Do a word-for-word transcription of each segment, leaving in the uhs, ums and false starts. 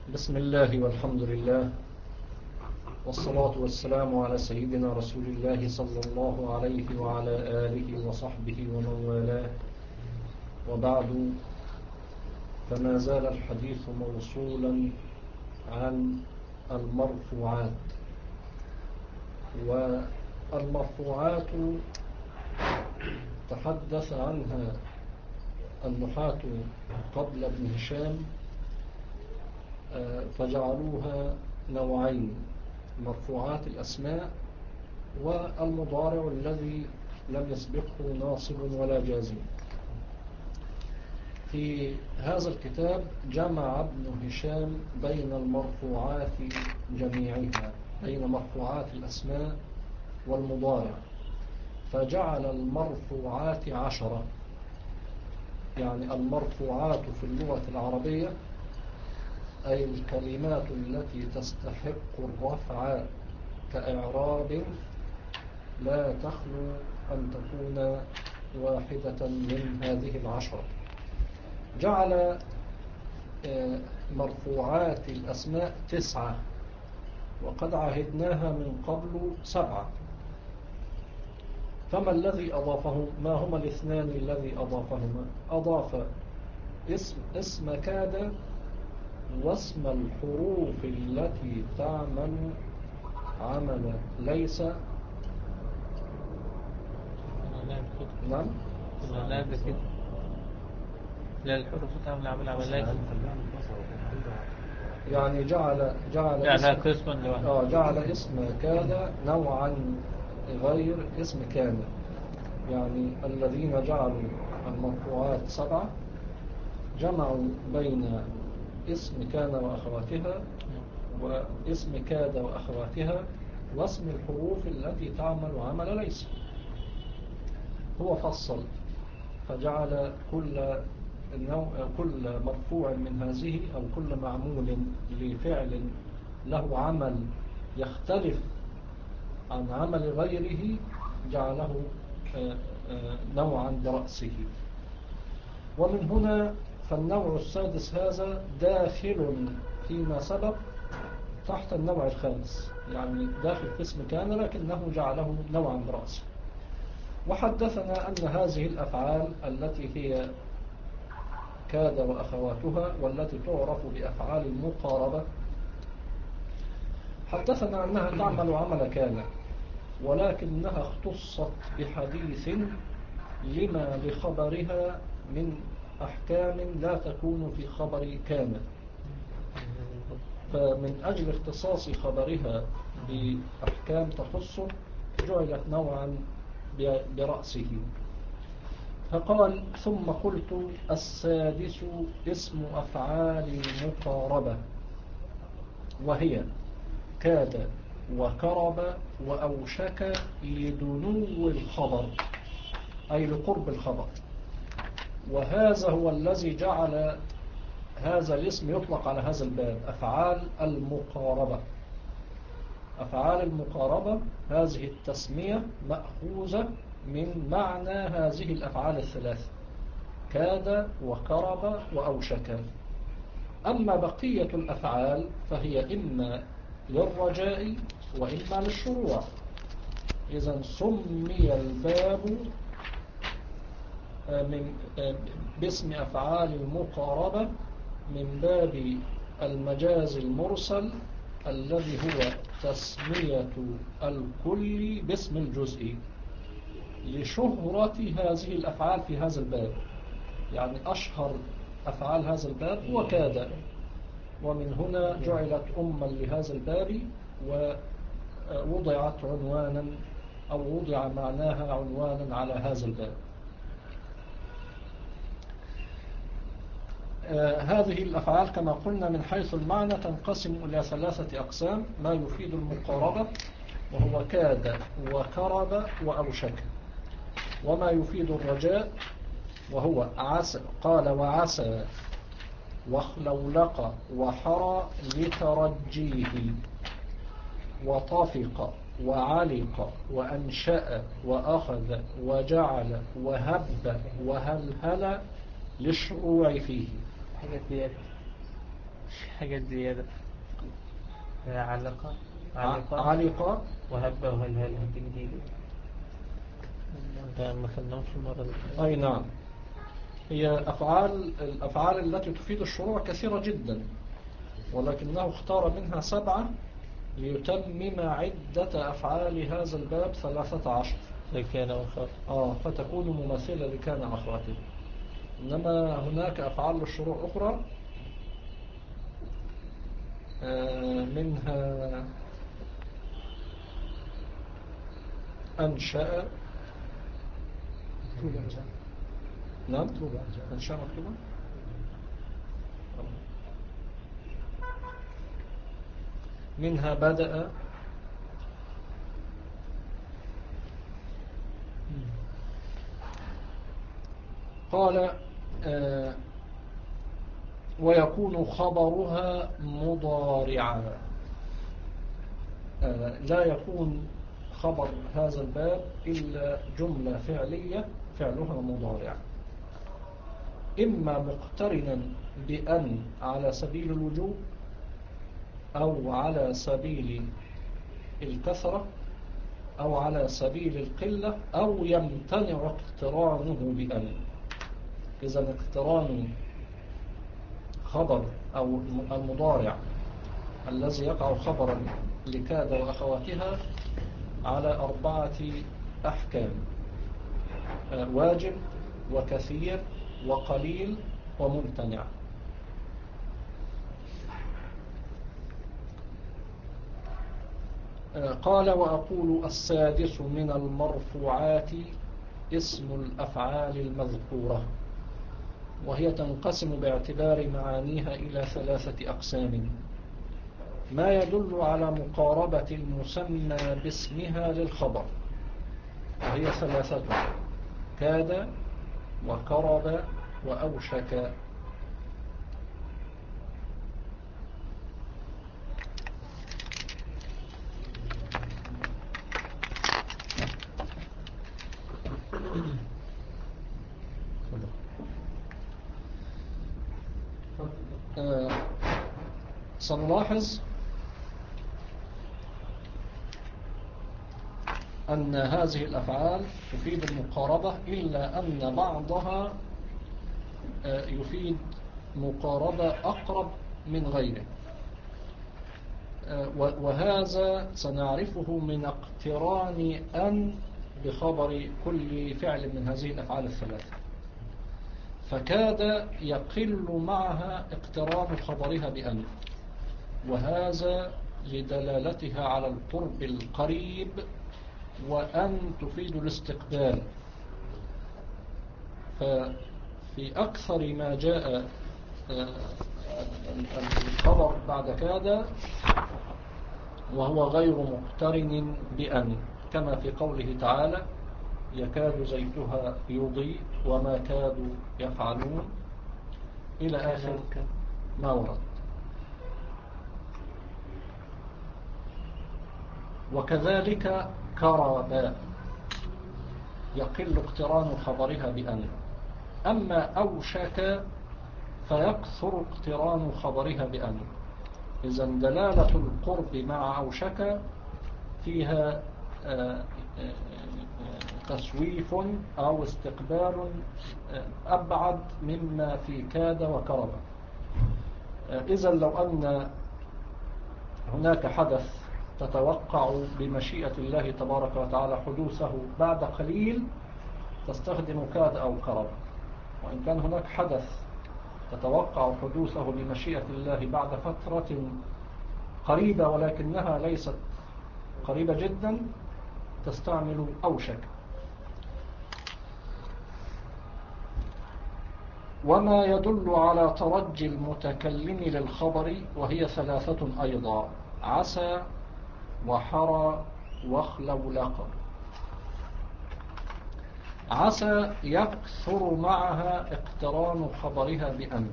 بسم الله والحمد لله والصلاة والسلام على سيدنا رسول الله صلى الله عليه وعلى آله وصحبه ومن والاه، وبعد، فما زال الحديث موصولا عن المرفوعات. والمرفوعات تحدث عنها النحاة قبل ابن هشام فجعلوها نوعين: مرفوعات الأسماء والمضارع الذي لم يسبقه ناصب ولا جازم. في هذا الكتاب جمع ابن هشام بين المرفوعات جميعها، بين مرفوعات الأسماء والمضارع، فجعل المرفوعات عشرة. يعني المرفوعات في اللغة العربية أي الكلمات التي تستحق الرفع كإعراب لا تخلو أن تكون واحدة من هذه العشرة. جعل مرفوعات الأسماء تسعة، وقد عهدناها من قبل سبعة. فما الذي أضافه؟ ما هما الاثنان الذي أضافهما؟ أضاف اسم, اسم كاد واسم الحروف التي تعمل عمل ليس. نعم، لا كده، لا الحروف تعمل عمل عمل ليس. يعني جعل جعل جعلها اسم قسما لوحده. اه جعل اسم كاد نوعا غير اسم كان. يعني الذين جعلوا المرفوعات سبعة جمعوا بين اسم كان وأخواتها واسم كاد وأخواتها واسم الحروف التي تعمل عمل ليس. هو فصل فجعل كل نوع كل مرفوع من هذه أو كل معمول لفعل له عمل يختلف عن عمل غيره جعله نوعا برأسه. ومن هنا فالنوع السادس هذا داخل فيما سبق تحت النوع الخامس، يعني داخل قسم كان لكنه جعله نوعا برأسه. وحدثنا أن هذه الأفعال التي هي كاد وأخواتها والتي تعرف بأفعال المقاربة، حدثنا أنها تعمل عمل كان، ولكنها اختصت بحديث لما لخبرها من أحكام لا تكون في خبر كان. فمن أجل اختصاص خبرها بأحكام تخصه جعلت نوعا برأسه. فقال: ثم قلت السادس اسم أفعال المقاربة، وهي كاد وكرب وأوشك لدنو الخبر، أي لقرب الخبر. وهذا هو الذي جعل هذا الاسم يطلق على هذا الباب أفعال المقاربة. أفعال المقاربة هذه التسمية مأخوذة من معنى هذه الأفعال الثلاثة: كاد وكرب وأوشك. أما بقية الأفعال فهي إما للرجاء وإما للشروع. إذن سمي الباب من باسم أفعال المقاربة من باب المجاز المرسل الذي هو تسمية الكل باسم الجزء لشهرة هذه الأفعال في هذا الباب. يعني أشهر أفعال هذا الباب هو كاد، ومن هنا جعلت أما لهذا الباب ووضعت عنوانا أو وضع معناها عنوانا على هذا الباب. آه هذه الأفعال كما قلنا من حيث المعنى تنقسم إلى ثلاثة أقسام: ما يفيد المقاربة وهو كاد وكرب وأوشك، وما يفيد الرجاء وهو عسى قال وعسى واخلولق وحرى لترجيه، وطفق وعلق وأنشأ وأخذ وجعل وهب وهلهل للشروع فيه. حاجة ديت حاجات زيادة. علقة علقة علق وهبة وهلهلة دي جديدة، ده ما خدناهمش المرة دي. أي نعم. هي أفعال الأفعال التي تفيد الشروع كثيرة جدا، ولكنه اختار منها سبعة ليتمم عدة أفعال هذا الباب ثلاثة عشر. لكان وخاف آه فتكون مماثلة لكان أخواته. إنما هناك أفعال للشروع أخرى، آه منها أنشأ. نعم أنشأ مكتوبة. منها بدأ. قال آه ويكون خبرها مضارعا. آه لا يكون خبر هذا الباب إلا جملة فعلية فعلها مضارع، إما مقترنا بأن على سبيل الوجوب أو على سبيل الكثرة أو على سبيل القلة أو يمتنع اقترانه بأن. إذا اقتران خبر أو المضارع الذي يقع خبرا لكاد وأخواتها على أربعة أحكام: واجب وكثير وقليل وممتنع. قال وأقول السادس من المرفوعات اسم الأفعال المذكورة، وهي تنقسم باعتبار معانيها إلى ثلاثة أقسام: ما يدل على مقاربة المسمى باسمها للخبر، وهي ثلاثة: كاد وقرب وأوشك. آه سنلاحظ أن هذه الأفعال تفيد المقاربة، إلا أن بعضها آه يفيد مقاربة أقرب من غيره، آه وهذا سنعرفه من اقتران أن بخبر كل فعل من هذه الأفعال الثلاثة. فكاد يقل معها اقتران خبرها بأن، وهذا لدلالتها على القرب القريب، وأن تفيد الاستقبال. ففي أكثر ما جاء الخبر بعد كاد وهو غير مقترن بأن، كما في قوله تعالى يكاد زيتها يضيء وما كادوا يفعلون إلى آخر ما ورد. وكذلك كرب يقل اقتران خبرها بأن. أما أوشك فيكثر اقتران خبرها بأن. إذن دلالة القرب مع أوشك فيها تسويف أو استقبال أبعد مما في كاد وكرب. إذن لو أن هناك حدث تتوقع بمشيئة الله تبارك وتعالى حدوثه بعد قليل تستخدم كاد أو كرب، وإن كان هناك حدث تتوقع حدوثه بمشيئة الله بعد فترة قريبة ولكنها ليست قريبة جدا تستعمل أوشك. وما يدل على ترجي المتكلم للخبر، وهي ثلاثة أيضا: عسى وحرى وخلولق. عسى يكثر معها اقتران خبرها بأن،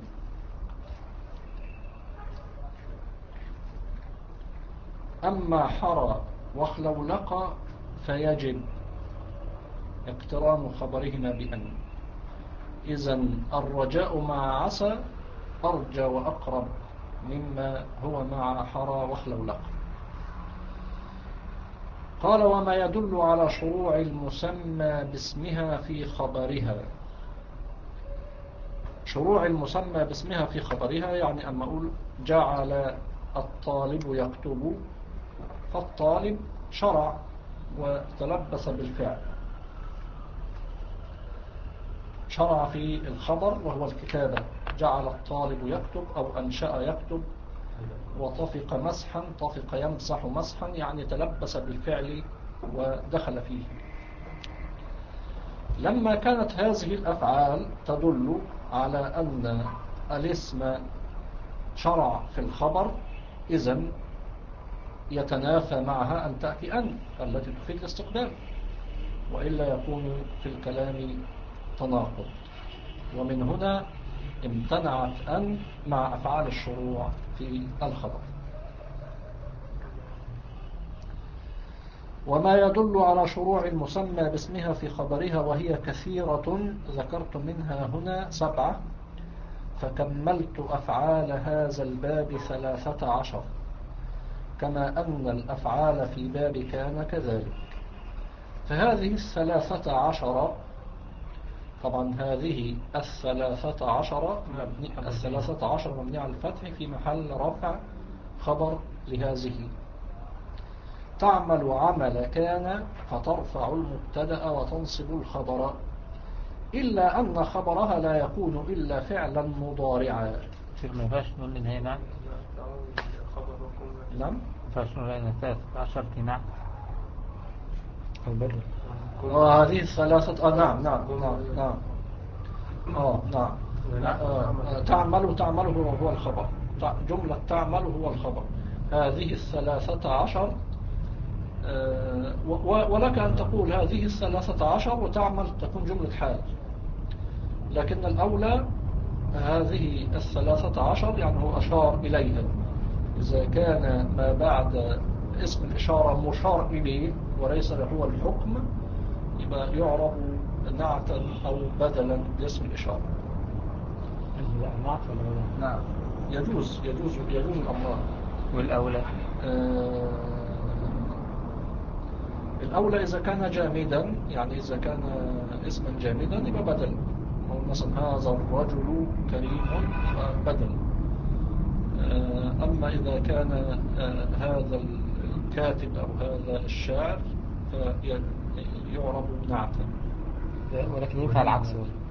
أما حرى وخلولق فيجب اقتران خبرهما بأن. إذن الرجاء مع عسى أرجى وأقرب مما هو مع حرى وخلولق. قال وما يدل على شروع المسمى باسمها في خبرها. شروع المسمى باسمها في خبرها يعني أما أقول جعل الطالب يكتب، فالطالب شرع وتلبس بالفعل، شرع في الخبر وهو الكتابة، جعل الطالب يكتب أو أنشأ يكتب، وطفق مسحا، طفق يمسح مسحا يعني تلبس بالفعل ودخل فيه. لما كانت هذه الأفعال تدل على أن الاسم شرع في الخبر، إذن يتنافى معها أن تأتي أن التي تفيد الاستقبال، وإلا يكون في الكلام تناقض. ومن هنا امتنعت أن مع أفعال الشروع في الخبر. وما يدل على شروع المسمى باسمها في خبرها وهي كثيرة، ذكرت منها هنا سبعة، فكملت أفعال هذا الباب ثلاثة عشر، كما أن الأفعال في باب كان كذلك. فهذه الثلاثة عشر، طبعا هذه الثلاثة عشر مبني الثلاثة عشر مبني على الفتح في محل رفع خبر لهذه. تعمل عمل كان فترفع المبتدأ وتنصب الخبر، إلا أن خبرها لا يكون إلا فعلا مضارعا. شيخ ما ينفعش نقول إن هي نعم؟ نعم ما ينفعش نقول إن ثلاثة عشر نعم البدل. آه هذه الثلاثة آه نعم نعم نعم نعم آه نعم آه آه تعمل تعمل هو هو الخبر، جملة تعمل هو الخبر. هذه الثلاثة عشر آه ولك أن تقول هذه الثلاثة عشر وتعمل تكون جملة حال، لكن الأولى هذه الثلاثة عشر يعني هو أشار إليها. إذا كان ما بعد اسم الإشارة مشار إليه وليس هو الحكم، يبقى يعرب نعتا أو بدلا لاسم الإشارة. نعم يجوز يجوز يجوز الأمران. والأولى آه الأولى إذا كان جامدا، يعني إذا كان اسما جامدا يبقى بدل، أو مثلا هذا الرجل كريم يبقى بدل. آه أما إذا كان آه هذا الكاتب أو هذا الشاعر فيعرب نعتا. ولكن ينفع العكس.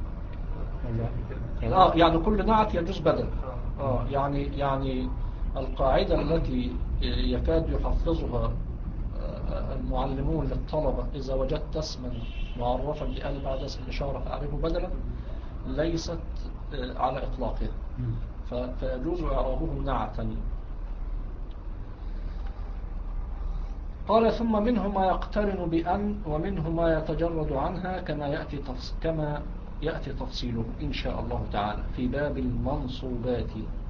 آه يعني كل نعت يجوز بدل. آه يعني يعني القاعدة التي يكاد يحفظها المعلمون للطلبة، إذا وجدت اسما معرفا بأل بعد اسم الإشارة فأعرفه بدلا، ليست على إطلاقها، فيجوز إعرابه نعتا. قال ثم منه ما يقترن بأن ومنه ما يتجرد عنها، كما يأتي كما يأتي تفصيله إن شاء الله تعالى في باب المنصوبات.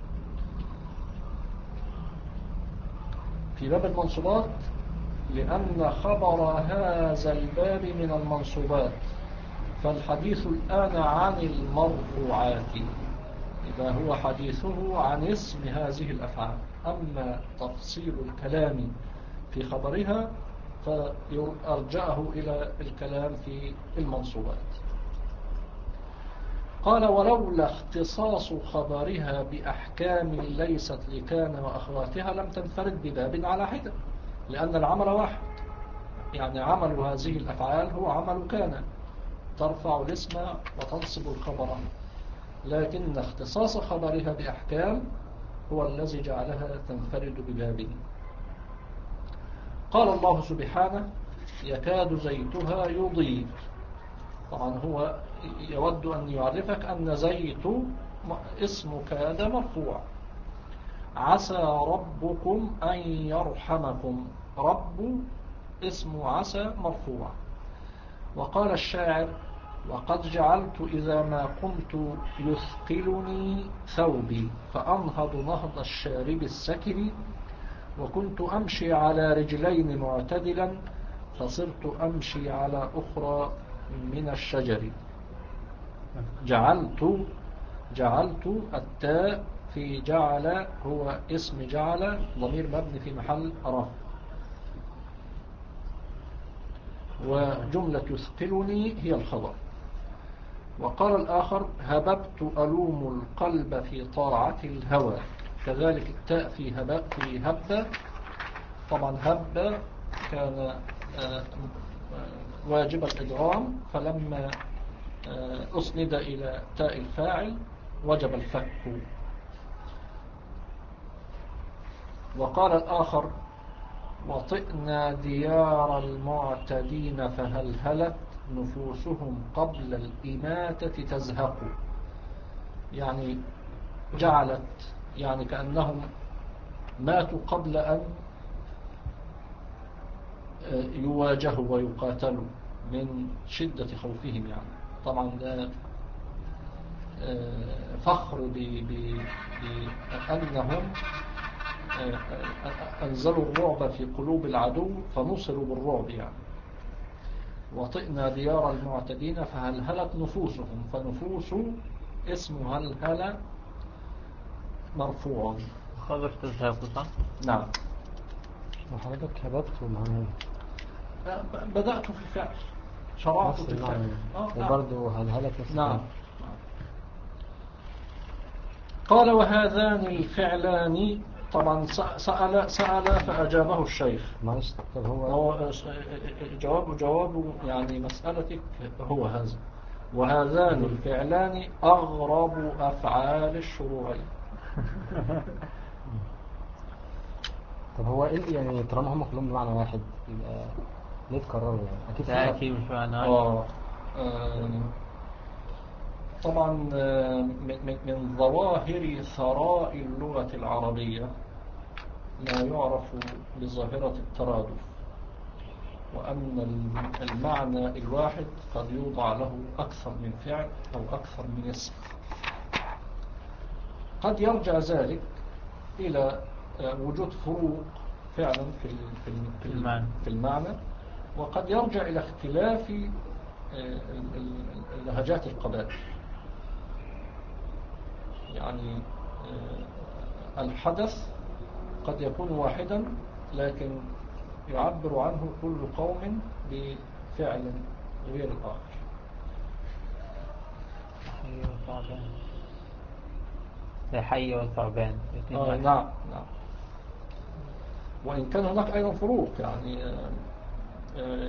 في باب المنصوبات لأن خبر هذا الباب من المنصوبات، فالحديث الآن عن المرفوعات، إذا هو حديثه عن اسم هذه الأفعال. أما تفصيل الكلام في خبرها فيرجعه إلى الكلام في المنصوبات. قال ولولا اختصاص خبرها بأحكام ليست لكان وأخواتها لم تنفرد بباب على حدة، لأن العمل واحد، يعني عمل هذه الأفعال هو عمل كان، ترفع الاسم وتنصب الخبر، لكن اختصاص خبرها بأحكام هو الذي جعلها تنفرد بباب. قال الله سبحانه يكاد زيتها يضيء. طبعا هو يود أن يعرفك أن زيت اسم كاد مرفوع. عسى ربكم أن يرحمكم، رب اسم عسى مرفوع. وقال الشاعر وقد جعلت إذا ما قمت يثقلني ثوبي فأنهض نهض الشارب السكر، وكنت أمشي على رجلين معتدلا فصرت أمشي على أخرى من الشجر. جعلت جعلت التاء في جعل هو اسم جعل ضمير مبني في محل رفع، وجملة يثقلني هي الخبر. وقال الآخر هببت ألوم القلب في طاعة الهوى، كذلك التاء في هب في هب، طبعا هب كان واجب الإدغام، فلما أسند إلى تاء الفاعل وجب الفك. وقال الآخر وطئنا ديار المعتدين فهلهلت نفوسهم قبل الإماتة تزهق، يعني جعلت يعني كأنهم ماتوا قبل أن يواجهوا ويقاتلوا من شدة خوفهم. يعني طبعا ده فخر بأنهم أنزلوا الرعب في قلوب العدو فنصروا بالرعب. يعني وطئنا ديار المعتدين فهلهلت نفوسهم، فنفوس اسم هلهل مرفوع. خبر تذهب صح؟ نعم. وحضرتك هببت ومعنى بدأت في الفعل، شرعت في الفعل، آه وبرضه هلهلت نفس نعم. نعم. قال وهذان الفعلان، طبعا سأل سأل فأجابه الشيخ. معلش طب هو هو جواب جواب يعني مسألتك هو هذا. وهذان الفعلان أغرب أفعال الشروع. طب هو إيه يعني طالما هم كلهم بمعنى واحد يبقى ليه تكرروا؟ يعني أكيد لا أكيد مش معنى آه. آه. طبعا من من ظواهر ثراء اللغة العربية ما يعرف بظاهرة الترادف، وأن المعنى الواحد قد يوضع له أكثر من فعل أو أكثر من اسم. قد يرجع ذلك إلى وجود فروق فعلا في في المعنى, في المعنى وقد يرجع إلى اختلاف لهجات القبائل. يعني الحدث قد يكون واحدا لكن يعبر عنه كل قوم بفعل غير الآخر. حي وثعبان، حي وثعبان. آه نعم نعم. وإن كان هناك أيضا فروق، يعني آه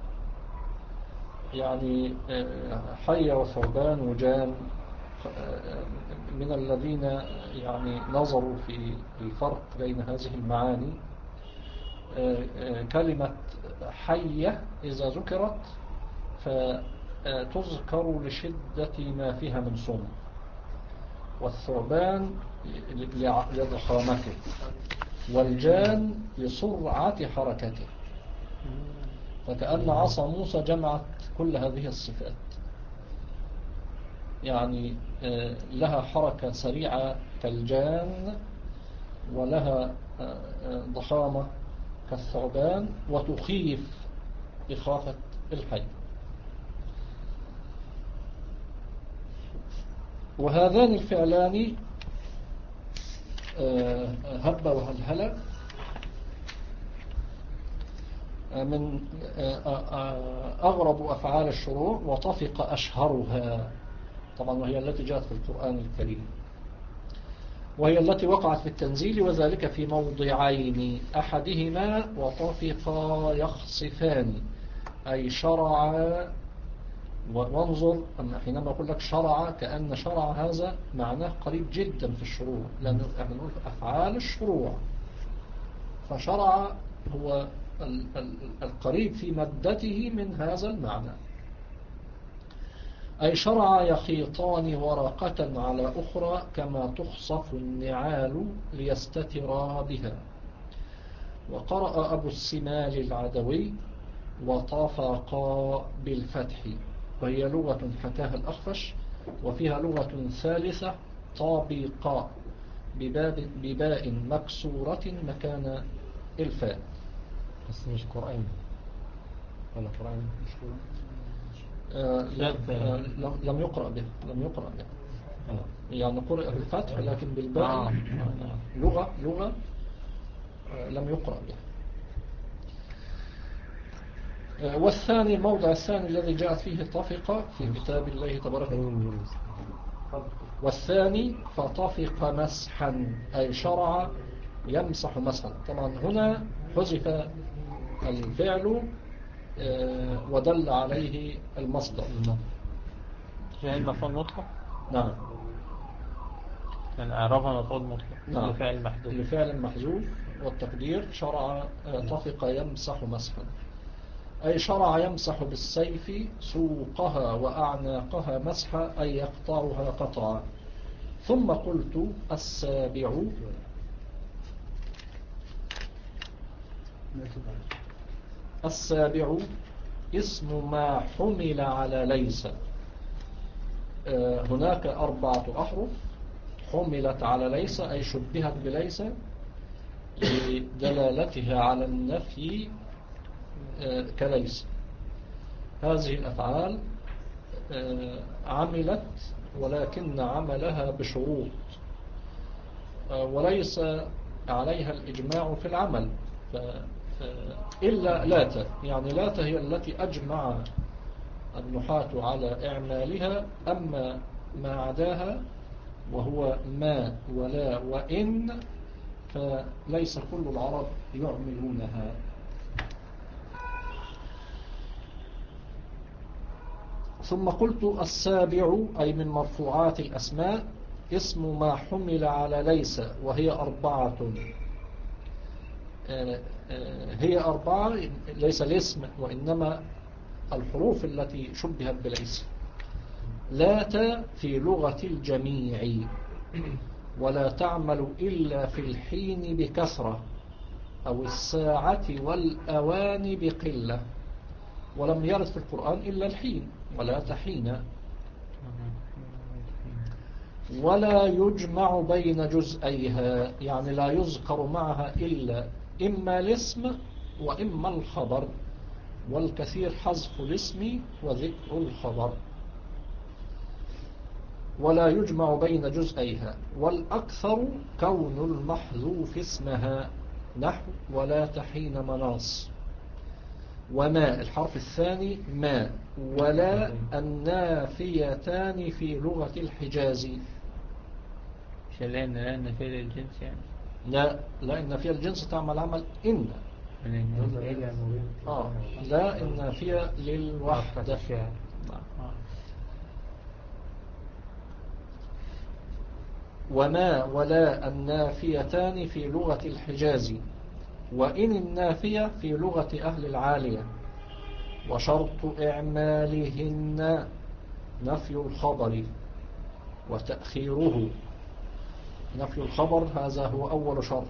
يعني آه حي وثعبان وجان من الذين يعني نظروا في الفرق بين هذه المعاني. كلمة حية إذا ذكرت فتذكر لشدة ما فيها من صم، والثعبان لضخامته، والجان لسرعة حركته، فكأن عصا موسى جمعت كل هذه الصفات. يعني لها حركة سريعة كالجان، ولها ضخامة كالثعبان، وتخيف إخافة الحي. وهذان الفعلان هب وهلهل من أغرب أفعال الشروع، وطفق أشهرها طبعا، وهي التي جاءت في القرآن الكريم، وهي التي وقعت في التنزيل، وذلك في موضعين، أحدهما وطفقا يخصفان، أي شرع. وانظر حينما أقول لك شرع، كأن شرع هذا معناه قريب جدا في الشروع، لأنه احنا نقول أفعال الشروع، فشرع هو القريب في مادته من هذا المعنى. أي شرع يخيطان ورقة على أخرى كما تخصف النعال ليستترا بها. وقرأ أبو السمال العدوي وطافقا بالفتح، وهي لغة حكاها الأخفش، وفيها لغة ثالثة طابقا بباء مكسورة مكان الفاء. بس مش قرآن ولا قرآن مش آه لم, آه لم يقرأ به لم يقرأ به يعني قرأ بالفتح لكن بالباء آه. لغة لغة آه، لم يقرأ بها. آه، والثاني الموضع الثاني الذي جاءت فيه طفق في كتاب الله تبارك وتعالى. والثاني فطفق مسحا أي شرع يمسح مسحا. طبعا هنا حذف الفعل آه، ودل عليه المصدر. فعل مفعول مطلق. نعم يعني إعرابها مفعول مطلق. نعم لفعل محذوف. لفعل محذوف والتقدير شرع آه، طفق يمسح مسحا أي شرع يمسح بالسيف سوقها وأعناقها مسحا أي يقطعها قطعا. ثم قلت السابع السابع اسم ما حمل على ليس. هناك أربعة أحرف حملت على ليس أي شبهت بليس لدلالتها على النفي كليس. هذه الأفعال عملت ولكن عملها بشروط وليس عليها الإجماع في العمل إلا لات. يعني لات هي التي أجمع النحاة على إعمالها. أما ما عداها وهو ما ولا وإن فليس كل العرب يعملونها. ثم قلت السابع أي من مرفوعات الأسماء اسم ما حمل على ليس وهي أربعة. هي أربعة ليس الاسم وإنما الحروف التي شبهت بليس. لات في لغة الجميع ولا تعمل إلا في الحين بكثرة أو الساعة والأوان بقلة. ولم يرد في القرآن إلا الحين ولا تحين. ولا يجمع بين جزئيها يعني لا يذكر معها إلا إما الاسم وإما الخبر والكثير حذف الاسم وذكر الخبر. ولا يجمع بين جزئيها والأكثر كون المحذوف اسمها نحو ولا تحين مناص. وما الحرف الثاني ما ولا النافيتان في لغة الحجاز. مش لأن لأن فعل الجنس يعني. لا لا النافية الجنس تعمل عمل إن. آه لا النافية للوحدة. وما ولا النافيتان في لغة الحجاز وإن النافية في لغة أهل العالية. وشرط إعمالهن نفي الخبر وتأخيره. نفي الخبر هذا هو أول شرط.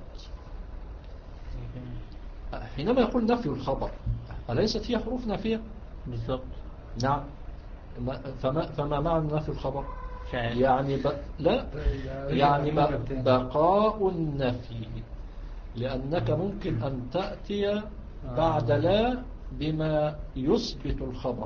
حينما يقول نفي الخبر أليست هي حروف نافية؟ بالضبط. نعم. فما, فما معنى نفي الخبر؟ شاعر. يعني ب... لا يعني ب... بقاء النفي. لأنك ممكن أن تأتي بعد لا بما يثبت الخبر.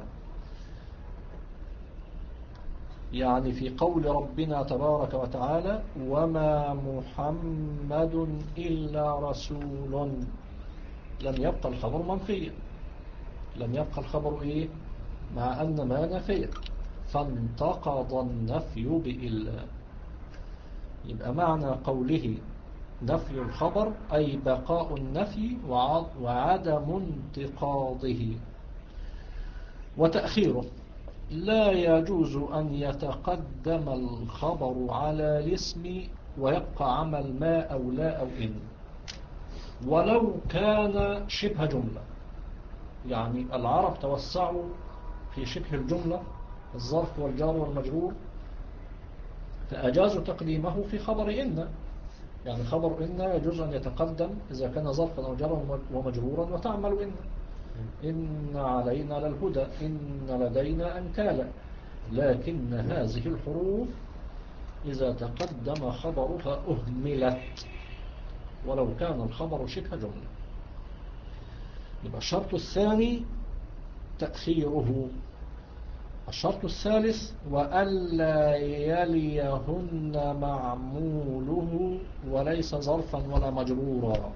يعني في قول ربنا تبارك وتعالى وما محمد إلا رسول لم يبقى الخبر منفيا. لم يبقى الخبر إيه مع أن ما نفي فانتقض النفي بإلا. يبقى معنى قوله نفي الخبر أي بقاء النفي وعدم انتقاضه. وتأخيره لا يجوز أن يتقدم الخبر على الاسم ويبقى عمل ما أو لا أو إن ولو كان شبه جملة. يعني العرب توسعوا في شبه الجملة الظرف والجار والمجرور فأجازوا تقديمه في خبر إن. يعني خبر إن يجوز أن يتقدم إذا كان ظرفا أو جارا ومجرورا وتعمل إن. إن علينا للهدى إن لدينا أنكالا. لكن هذه الحروف إذا تقدم خبرها أهملت ولو كان الخبر شبه جملة. يبقى الشرط الثاني تأخيره الشرط الثالث وألا يليهن معموله وليس ظرفا ولا مجرورا.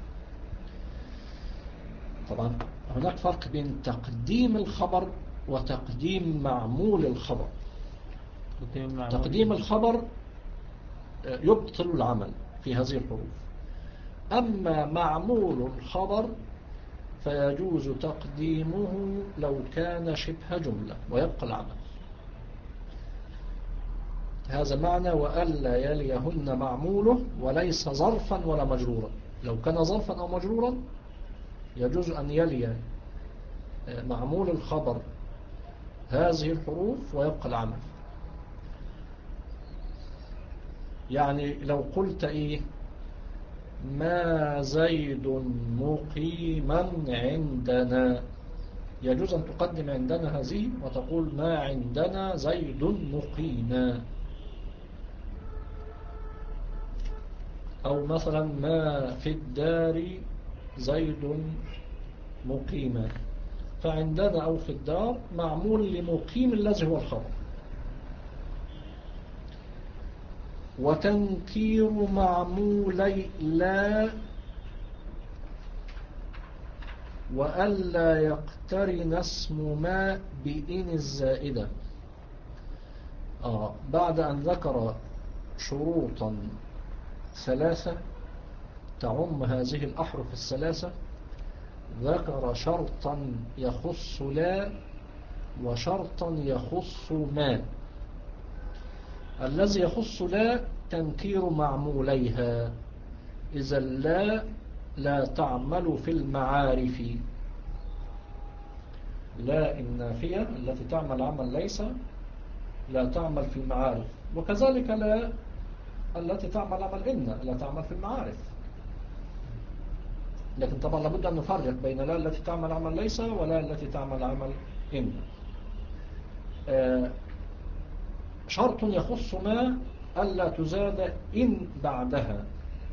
طبعا هناك فرق بين تقديم الخبر وتقديم معمول الخبر. تقديم الخبر يبطل العمل في هذه الحروف، أما معمول الخبر فيجوز تقديمه لو كان شبه جملة ويبقى العمل. هذا معنى وألا يليهن معموله وليس ظرفا ولا مجرورا. لو كان ظرفا أو مجرورا يجوز أن يلي معمول الخبر هذه الحروف ويبقى العمل. يعني لو قلت إيه ما زيد مقيما عندنا، يجوز أن تقدم عندنا هذه وتقول ما عندنا زيد مقيما. أو مثلا ما في الدار زيد مقيما، فعندنا أو في الدار معمول لمقيم الذي هو الخبر. وتنكير معمولي لا وألا يقترن اسم ما بإن الزائدة. آه بعد أن ذكر شروطا ثلاثة تعم هذه الأحرف الثلاثة، ذكر شرطا يخص لا وشرطا يخص ما. الذي يخص لا تنكير معموليها، إذا لا لا تعمل في المعارف. لا النافية التي تعمل عمل ليس لا تعمل في المعارف، وكذلك لا التي تعمل عمل إن لا تعمل في المعارف. لكن طبعا لابد أن نفرق بين لا التي تعمل عمل ليس ولا التي تعمل عمل إن. آه شرط يخص ما ألا تزاد إن بعدها.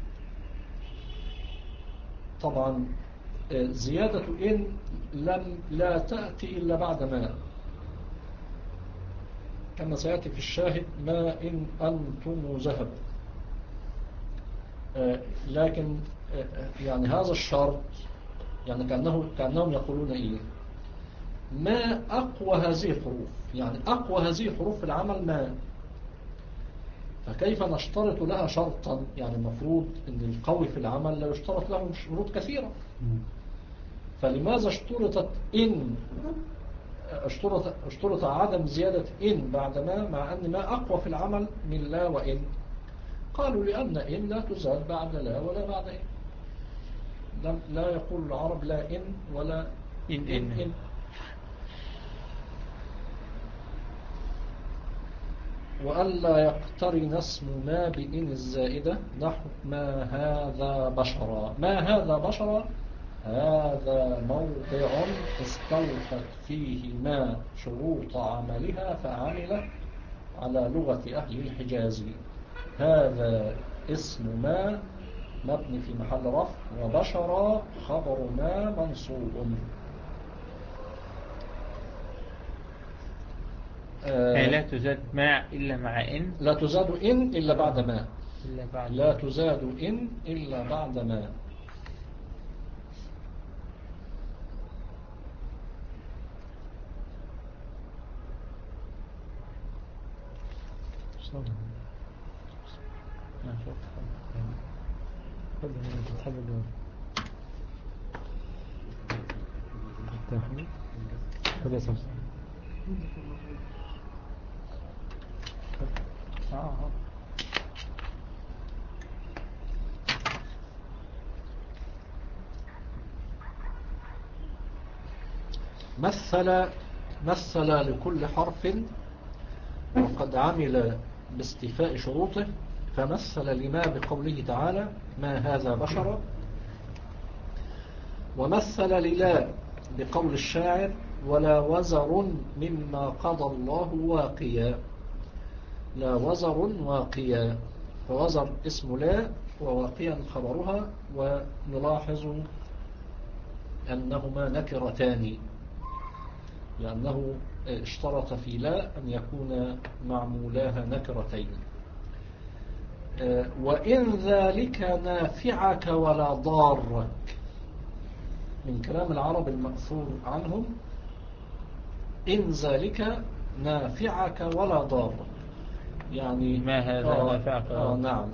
طبعا زيادة إن لم لا تأتي إلا بعد ما، كما سيأتي في الشاهد ما إن أنتم ذهب. لكن يعني هذا الشرط يعني كأنه كأنهم يقولون إيه ما أقوى هذه الحروف، يعني أقوى هذه الحروف في العمل ما، فكيف نشترط لها شرطا؟ يعني المفروض أن القوي في العمل لا يشترط له شروط كثيرة. فلماذا اشترطت إن اشترط, اشترط عدم زيادة إن بعد ما، مع أن ما أقوى في العمل من لا وإن؟ قالوا لأن إن لا تزاد بعد لا ولا بعد إن. لا يقول العرب لا إن ولا إن إن, إن, إن. وألا يقترن اسم ما بإن الزائدة، نحو ما هذا بشرا. ما هذا بشرا هذا موضع استوفت فيه ما شروط عملها فعمل على لغة أهل الحجاز. هذا اسم ما مبني في محل رفع، وبشرا خبر ما منصوب. آه لا تزاد مع إلا مع إن، لا تزاد إن إلا بعد ما، إلا بعد لا تزاد إن إلا بعد ما. مثل مثل لكل حرف وقد عمل باستيفاء شروطه، فمثل لما بقوله تعالى ما هذا بشرا، ومثل للا بقول الشاعر ولا وزر مما قضى الله واقيا. لا وزر واقيا، فوزر اسم لا وواقيا خبرها، ونلاحظ أنهما نكرتان لأنه اشترط في لا أن يكون معمولاها نكرتين. وإن ذلك نافعك ولا ضارك، من كلام العرب المأثور عنهم، إن ذلك نافعك ولا ضارك، يعني ما هذا آه نافعك ولا آه ضارك؟ نعم.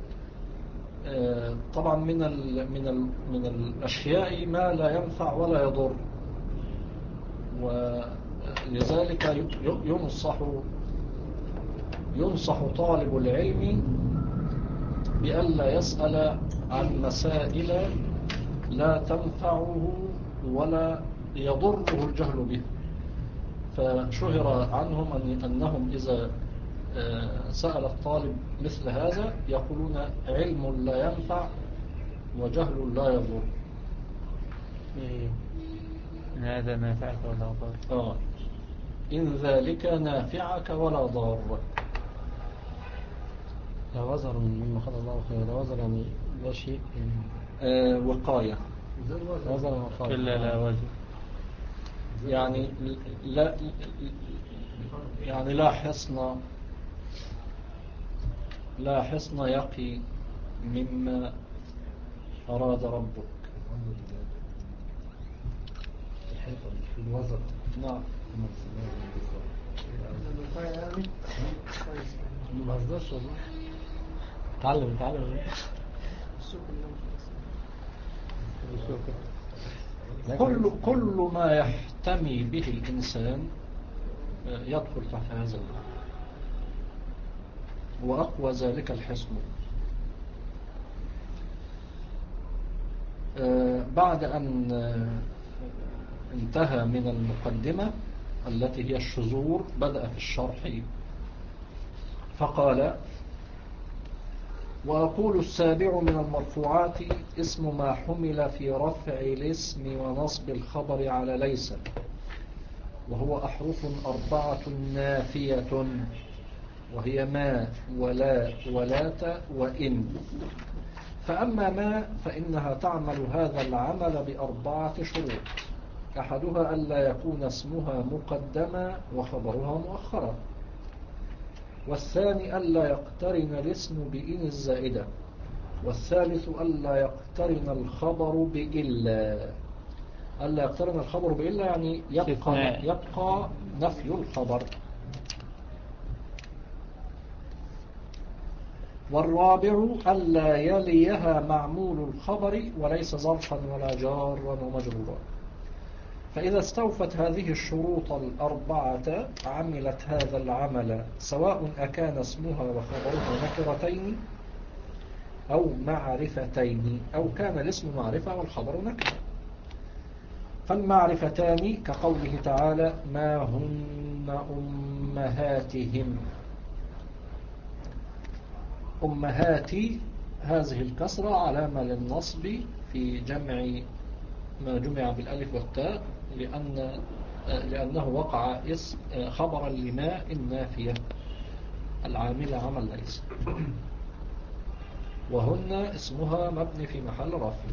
آه طبعا من ال من ال من الأشياء ما لا ينفع ولا يضر، ولذلك ينصح ينصح طالب العلم بألا يسأل عن مسائل لا تنفعه ولا يضره الجهل به. فشهر عنهم أن أنهم إذا سأل الطالب مثل هذا يقولون علم لا ينفع وجهل لا يضر. إن هذا نافعك ولا ضارك. آه إن ذلك نافعك ولا ضارك. لا وزر مما خلق الله خير، لا وزر يعني لا شيء آه وقاية. وزر وقاية. إلا لا وزر، يعني لا يعني لا حصن لا حصن يقي مما أراد ربك. الوزر نعم. ما بهزرش والله. تعلم تعلم كل كل ما يحتمي به الإنسان يدخل تحت هذا الباب، وأقوى ذلك الحصن. بعد أن انتهى من المقدمة التي هي الشذور، بدأ في الشرح فقال: وأقول السابع من المرفوعات اسم ما حمل في رفع الاسم ونصب الخبر على ليس، وهو أحرف أربعة نافية، وهي ما ولا ولات وإن. فأما ما فإنها تعمل هذا العمل بأربعة شروط: أحدها ألا يكون اسمها مقدما وخبرها مؤخرا، والثاني ألا يقترن الاسم بإن الزائدة، والثالث ألا يقترن الخبر بإلا. ألا يقترن الخبر بإلا يعني يبقى, يبقى نفي الخبر. والرابع ألا يليها معمول الخبر وليس ظرفا ولا جارا ومجرورا. فإذا استوفت هذه الشروط الأربعة عملت هذا العمل، سواء أكان اسمها وخبرها نكرتين أو معرفتين، أو كان الاسم معرفة والخبر نكرة. فالمعرفتان كقوله تعالى: ما هن أمهاتهم. أمهاتي هذه الكسرة علامة للنصب في جمع ما جمع بالألف والتاء، لأن لأنه وقع اسم خبرا لما النافية العاملة عمل ليس، وهن اسمها مبني في محل رفع.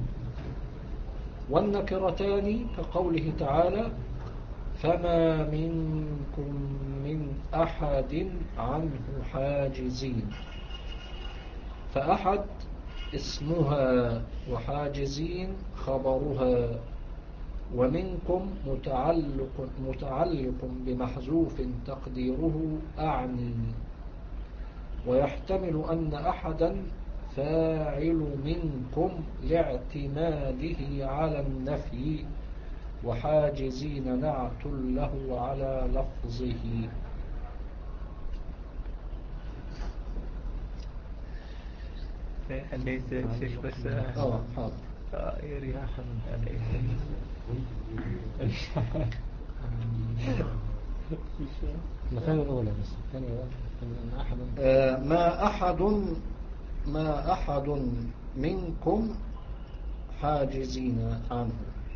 والنكرتان كقوله تعالى: فما منكم من أحد عنه حاجزين. فأحد اسمها وحاجزين خبرها، ومنكم متعلق, متعلق بمحذوف تقديره أعني، ويحتمل أن أحدا فاعل منكم لاعتماده على النفي، وحاجزين نعت له على لفظه. ليس شيخ بس اه حاضر. يا ريت المثال الأولى بس الثانية بقى أحد آه ما أحد ما أحد منكم حاجزين عنه.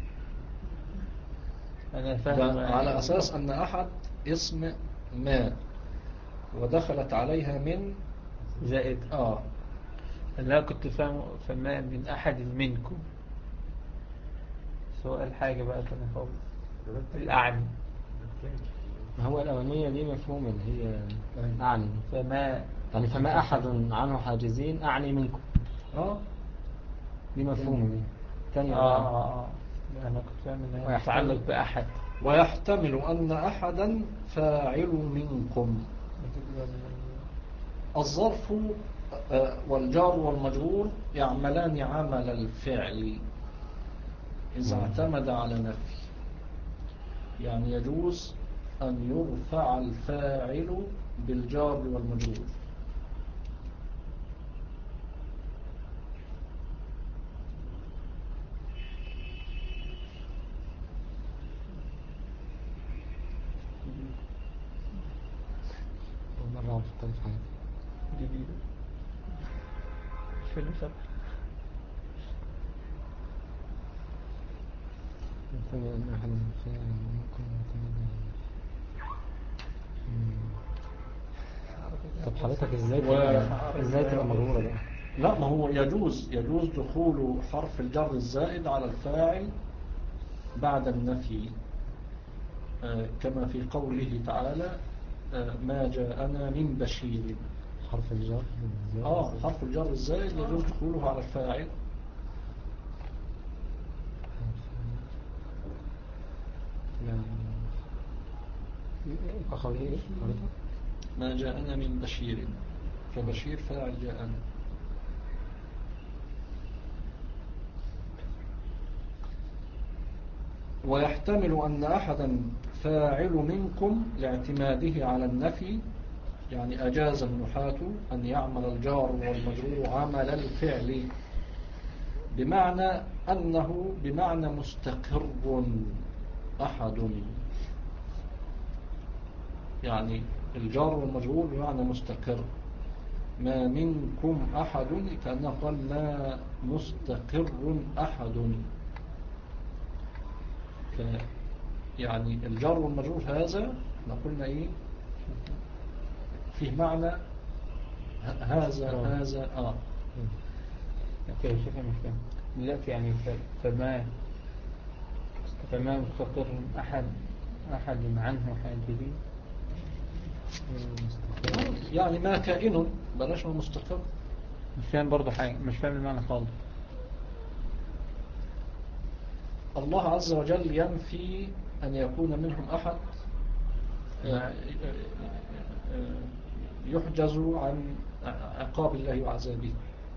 أنا فاهم على أساس أن أحد اسم ما ودخلت عليها من زائد. آه أنا كنت فاهم فما من أحد منكم سؤال حاجة بقى تاني خالص. الأعني ما هو الأولانية دي مفهوم اللي هي أعني فما يعني فما أحد عنه حاجزين أعني منكم اه دي مفهوم دي تانية آه بقى. آه آه أنا كنت فاهم إنها ويحتمل- متعلق بأحد. ويحتمل أن أحدا فاعل منكم. الظرف آه، والجار والمجرور يعملان عمل الفعل إذا مم. اعتمد على نفي، يعني يجوز أن يرفع الفاعل بالجار والمجرور. مرة عم تختلف حاجة جديدة مش فيلم سبع. يحتمل أن أحد فاعل منكم يعتمد. طب حضرتك ازاي و- تبقى- ازاي تبقى مجرورة بقى؟ لا، ما هو يجوز يجوز دخول حرف الجر الزائد على الفاعل بعد النفي، آه، كما في قوله تعالى آه، ما جاءنا من بشير. حرف الجر ازاي؟ اه حرف الجر الزائد يجوز دخوله على الفاعل. لا أخوي إيه؟ ما جاءنا من بشير، فبشير فاعل جاءنا. ويحتمل أن أحدا فاعل منكم لاعتماده على النفي، يعني أجاز النحاة أن يعمل الجار والمجرور عمل الفعل، بمعنى أنه بمعنى مستقر أحد، يعني الجار والمجرور بمعنى مستقر. ما منكم أحد كأنه قال ما مستقر أحد، ف يعني الجار والمجرور هذا نقولنا إيه فيه معنى ه- هذا آه. هذا آه اوكي شوف انا مش فاهم دلوقتي يعني ف- فما فما مستقر احد احد عنه حاجزين. يعني ما كائن، بلاش ما مستقر. مش فاهم برضو حاجة، مش فاهم المعنى خالص. الله عز وجل ينفي أن يكون منهم أحد آه، آه، يحجز عن عقاب الله وعذابه.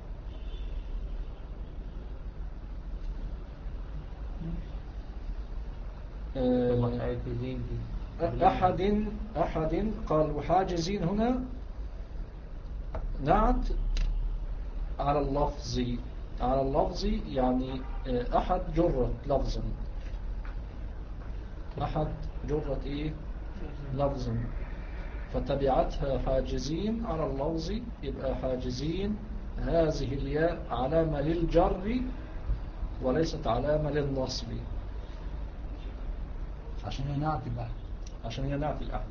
آه، حاجزين دي أحد أحد قال وحاجزين هنا نعت على اللفظ، على اللفظ يعني آه، أحد جرت لفظا، أحد جرت إيه لفظا، فتبعتها حاجزين على اللفظ، يبقى حاجزين هذه الياء علامة للجر وليست علامة للنصب، عشان ينعت الأحد. عشان هي نعت الأحد.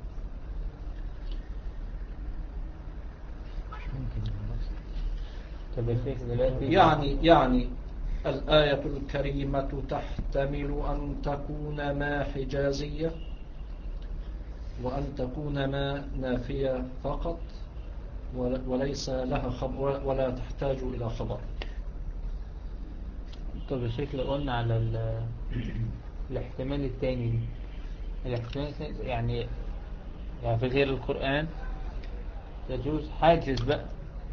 طب يا شيخ دلوقتي يعني يعني الآية الكريمة تحتمل أن تكون ما حجازية، وأن تكون ما نافية فقط، وليس لها خبر ولا تحتاج إلى خبر. طب يا شيخ لو قلنا على ال- الاحتمال الثاني دي، الاحتمال الثاني يعني يعني في غير القرآن يجوز حاجز بقى.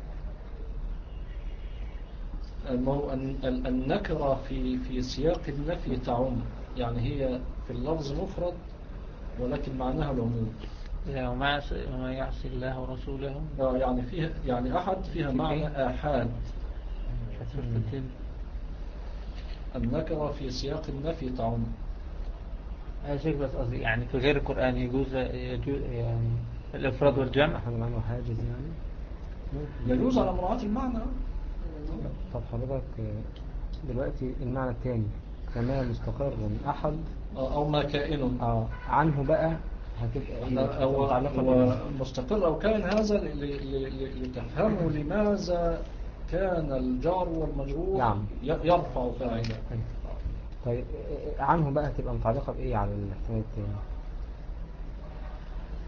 ما هو الن- ال- النكرة في في سياق النفي تعم، يعني هي في اللفظ مفرد ولكن معناها العموم. يعني وما وما يعصي الله ورسوله. آه، يعني فيها يعني أحد فيها معنى آحاد. سورة الجن. النكرة في سياق النفي تعم. يا شيخ بس قصدي يعني في غير القرآن يجوز يجوز يعني الإفراد والجمع. أحد عنه حاجز يعني يجوز على مراعاة المعنى. طب حضرتك دلوقتي المعنى الثاني كما مستقر أحد آه، أو ما كائن. اه عنه بقى هتبقى ايه؟ احنا هو متعلقة هو بإيه؟ مستقر أو كان هذا ل- ل- ل- لتفهموا لماذا كان الجار والمجرور نعم. ي- يرفع فاعله. طيب عنه بقى هتبقى متعلقة بإيه على الاحتمال الثاني؟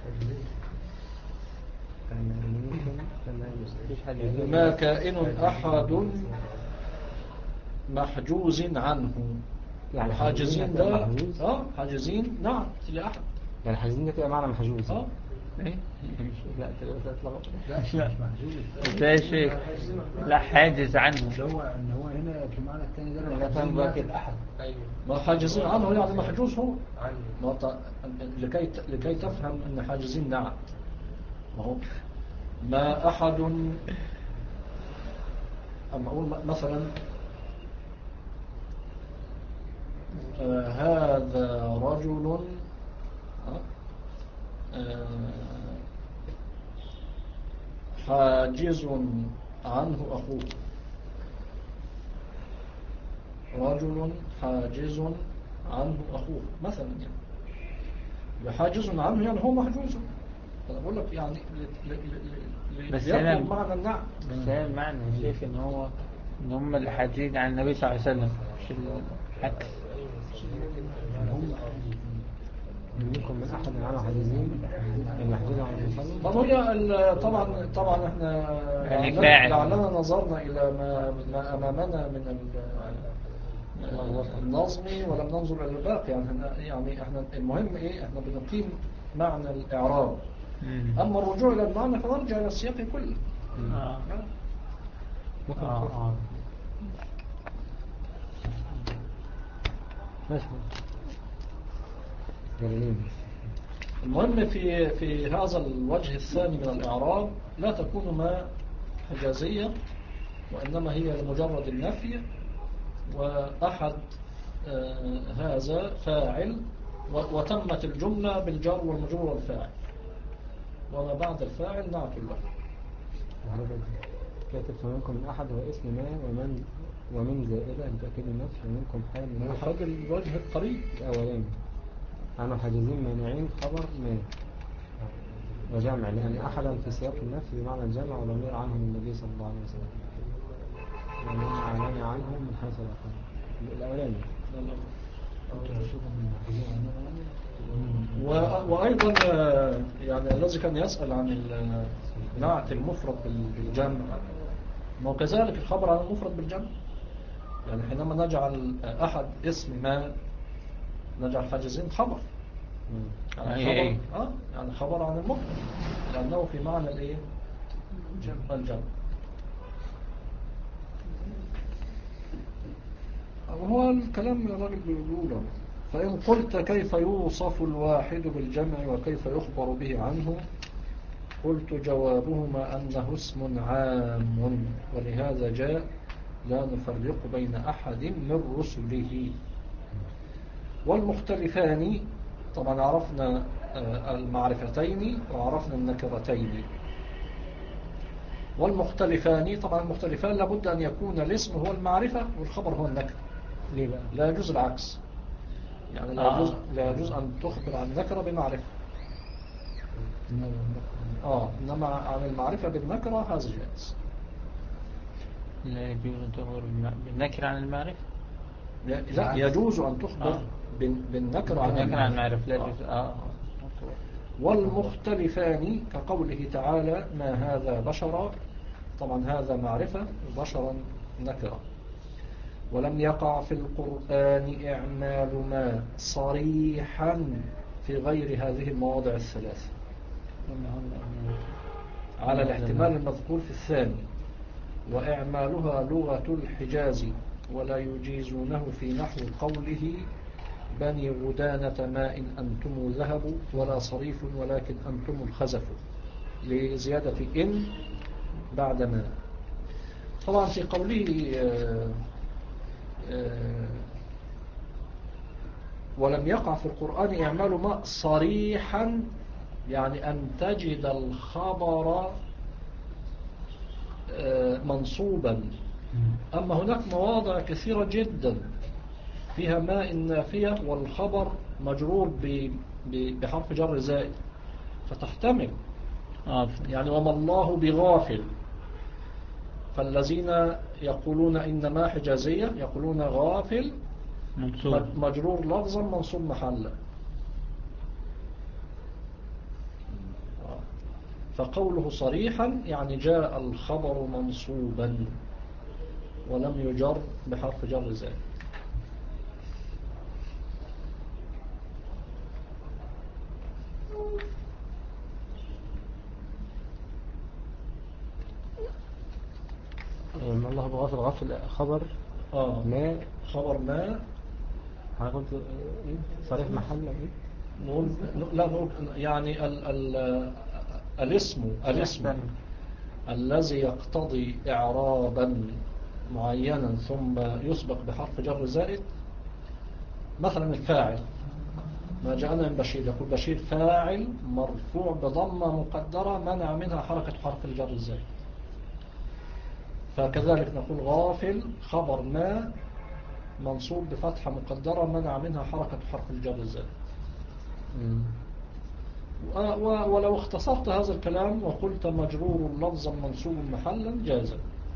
ما كائن أحد محجوز عنه. يعني حاجزين ده اه حاجزين نعم لأحد. يعني حاجزين ده تبقى معنى محجوز. اه ايه مش لا تتلخبط. لا مش محجوز. ده شيء لا حاجز عنه. هو ان هو هنا في المعنى الثاني ده أنا فاهم بقى كده. احد. ما حاجزين عنه يعني محجوز هو. ما ط... لكي ت... لكي تفهم ان حاجزين نعم. ما هو ما احد اما اقول مثلا آه هذا رجل آه حاجز عنه اخوه. رجل حاجز عنه أخوه مثلا يعني حاجز عنه يعني هو محجوز. أنا بقول لك يعني بس يقول معنى النعم. بس هي المعنى يا شيخ إن هو إن هم اللي حاجزين عن النبي صلى الله عليه وسلم مش العكس. منكم من أحد عنه حاجزين المحجوز عن النبي. طب هي طبعا طبعا احنا يعني فاعل. لعلنا نظرنا إلى ما, ما أمامنا من النظم ولم ننظر إلى الباقي. يعني احنا يعني احنا المهم ايه احنا بنقيم معنى الإعراب. أما الرجوع إلى المعنى فنرجع إلى السياق كله. آه. ممكن آه. آه. ماشي. جميل. المهم في في هذا الوجه الثاني من الإعراب لا تكون ما حجازية وإنما هي لمجرد النفي. وأحد آه هذا فاعل وتمت الجملة بالجر والمجرور والفاعل وما بعد الفاعل نعت له. كاتب فمنكم من أحد واسم ما ومن ومن زائدة لتأكيد النفس ومنكم حال من خد الوجه القريب الأولاني عنه حاجزين مانعين خبر ما وجمع لأن أحدا في سياق النفي بمعنى الجمع وضمير عنه من النبي صلى الله عليه وسلم ومن أعلن عنه من حيث الأقل الأولاني. وأيضا يعني الذي كان يسأل عن نعت المفرد بالجمع وكذلك الخبر عن المفرد بالجمع. يعني حينما نجعل أحد اسم ما نجعل حاجزين خبر يعني خبر آه يعني خبر عن المفرد لأنه في معنى الإيه الجمع. وهو الكلام من الراجل بيقوله فإن قلت كيف يوصف الواحد بالجمع وكيف يخبر به عنه قلت جوابهما أنه اسم عام ولهذا جاء لا نفرق بين أحد من رسله. والمختلفان طبعا عرفنا المعرفتين وعرفنا النكرتين. والمختلفان طبعا المختلفان لابد أن يكون الاسم هو المعرفة والخبر هو النكرة. ليه بقى؟ لا يجوز العكس. يعني لا يجوز لا يجوز أن تخبر عن نكرة بمعرفة. آه إنما عن المعرفة بالنكرة هذا جائز. لا يجوز أن تخبر بالنكرة عن المعرفة. لا يجوز أن تخبر آه. بالنكرة عن المعرفة. لا يجوز. آه. والمختلفان كقوله تعالى ما هذا بشرا طبعا هذا معرفة وبشرا نكرة. ولم يقع في القرآن إعمال ما صريحا في غير هذه المواضع الثلاث على الاحتمال المذكور في الثاني. وإعمالها لغة الحجاز ولا يجيزونه في نحو قوله بني غدانة ماء أنتم ذهب ولا صريف ولكن أنتم الخزف لزيادة إن بعد ما. طبعا في قوله آآ آآ ولم يقع في القرآن إعمال ما صريحا يعني أن تجد الخبر منصوبا. أما هناك مواضع كثيرة جدا فيها ما النافية والخبر مجرور بحرف جر زائد فتحتمل يعني وما الله بغافل. فالذين يقولون إنما حجازية يقولون غافل مجرور لفظا منصوب محلا. فقوله صريحا يعني جاء الخبر منصوبا ولم يجر بحرف جر زائد. ما الله بغافل غفل خبر آه. ما خبر ما أنا قلت إيه صريح محل إيه نقول لا نقول يعني ال ال الاسم الاسم الذي يقتضي إعرابا معينا ثم يسبق بحرف جر زائد. مثلا الفاعل ما جاءنا من بشير يقول بشير فاعل مرفوع بضمة مقدرة منع منها حركة حرف الجر الزائد. فكذلك نقول غافل خبر ما منصوب بفتحة مقدرة منع منها حركة حرف الجر الزائد. ولو اختصرت هذا الكلام وقلت مجرور لفظا منصوب محلا جازا.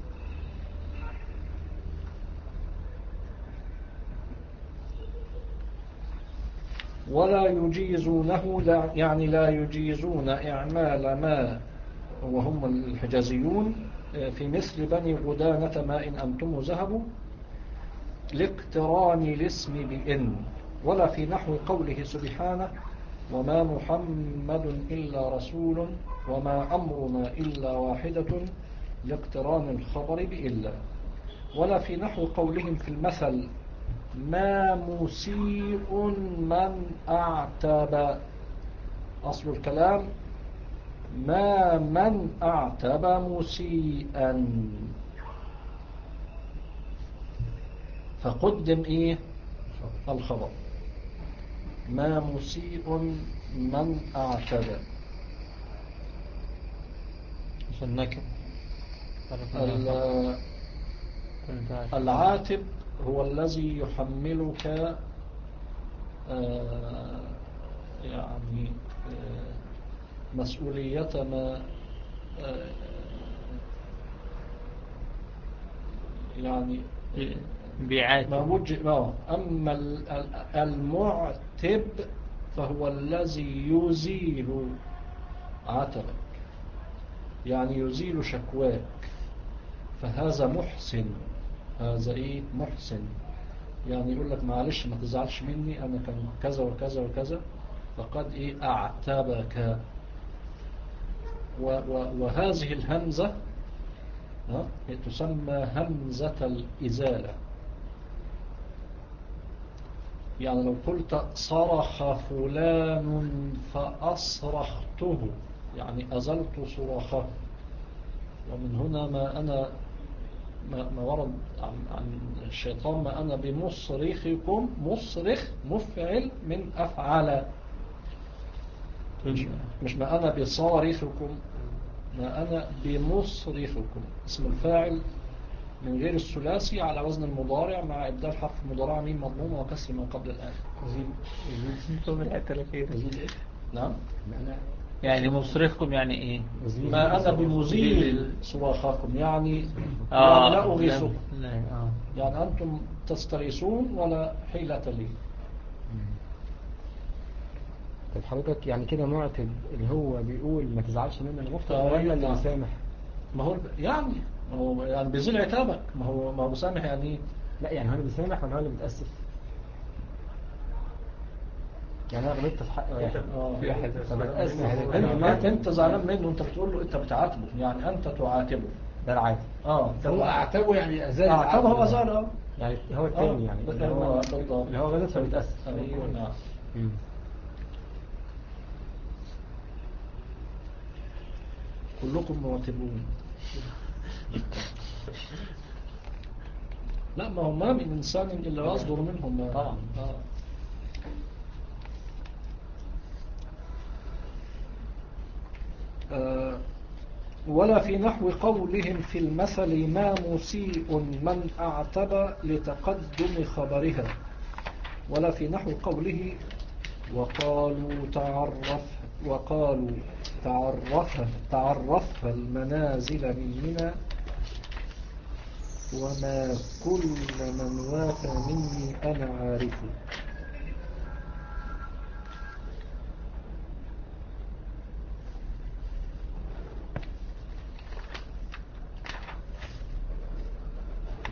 ولا يجيزونه لا يعني لا يجيزون إعمال ما وهم الحجازيون في مثل بني غدانة ما إن أنتم ذهبوا لاقتران الاسم بإن، ولا في نحو قوله سبحانه وما محمد إلا رسول وما أمرنا إلا واحدة لاقتران الخبر بإلا، ولا في نحو قولهم في المثل ما مسيء من أعتب. أصل الكلام ما من أعتب مسيئا، فقدم إيه الخبر ما مسيء من أعتب. النكر العاتب هو الذي يحملك آه يعني آه مسؤولية ما آه يعني ما وجه. أما المعتب فهو الذي يزيل عتبك يعني يزيل شكواك، فهذا محسن. هذا إيه محسن يعني يقول لك معلش ما تزعلش مني أنا كان كذا وكذا وكذا فقد إيه أعتبك. وهذه الهمزة تسمى همزة الإزالة. يعني لو قلت صرخ فلان فأصرخته يعني أزلت صراخه. ومن هنا ما أنا ما ورد عن, عن الشيطان ما أنا بمصرخكم. مصرخ مفعل من أفعل، مش, مش ما أنا بصارخكم، ما أنا بمصرخكم. اسم الفاعل من غير الثلاثي على وزن المضارع مع إبدال حرف المضارع ميم مضمومة وكسر من قبل الآن. نعم يعني مصرخكم يعني إيه ما أنا بمزيل صراخكم يعني آه لا أغيثكم آه. يعني أنتم تستغيثون ولا حيلة لي. طيب حضرتك يعني كده معتب اللي هو بيقول ما تزعلش مني انا مفترض ولا اللي بيسامح؟ ما هو يعني هو يعني بيزيل عتابك. ما هو ما هو بيسامح يعني ايه؟ لا يعني هو اللي بيسامح ولا هو اللي بيتأسف؟ يعني انا غلطت في حق واحد فبتأسف. انت انت زعلان منه وانت بتقول له انت بتعاتبه يعني انت تعاتبه. ده العادي. اه هو اعتبه يعني ازال اعتبه هو ازال اه يعني هو الثاني يعني اللي هو اللي هو غلط فبتأسف. ايوه نعم. كلكم معتبون. لا ما هو ما من إنسان إلا يصدر منهم طبعا. آه. آه. ولا في نحو قولهم في المثل ما مسيء من أعتب لتقدم خبرها، ولا في نحو قوله وقالوا تعرف وقالوا تعرفها تعرفها المنازل من منى وما كل من وافى مني أنا عارف.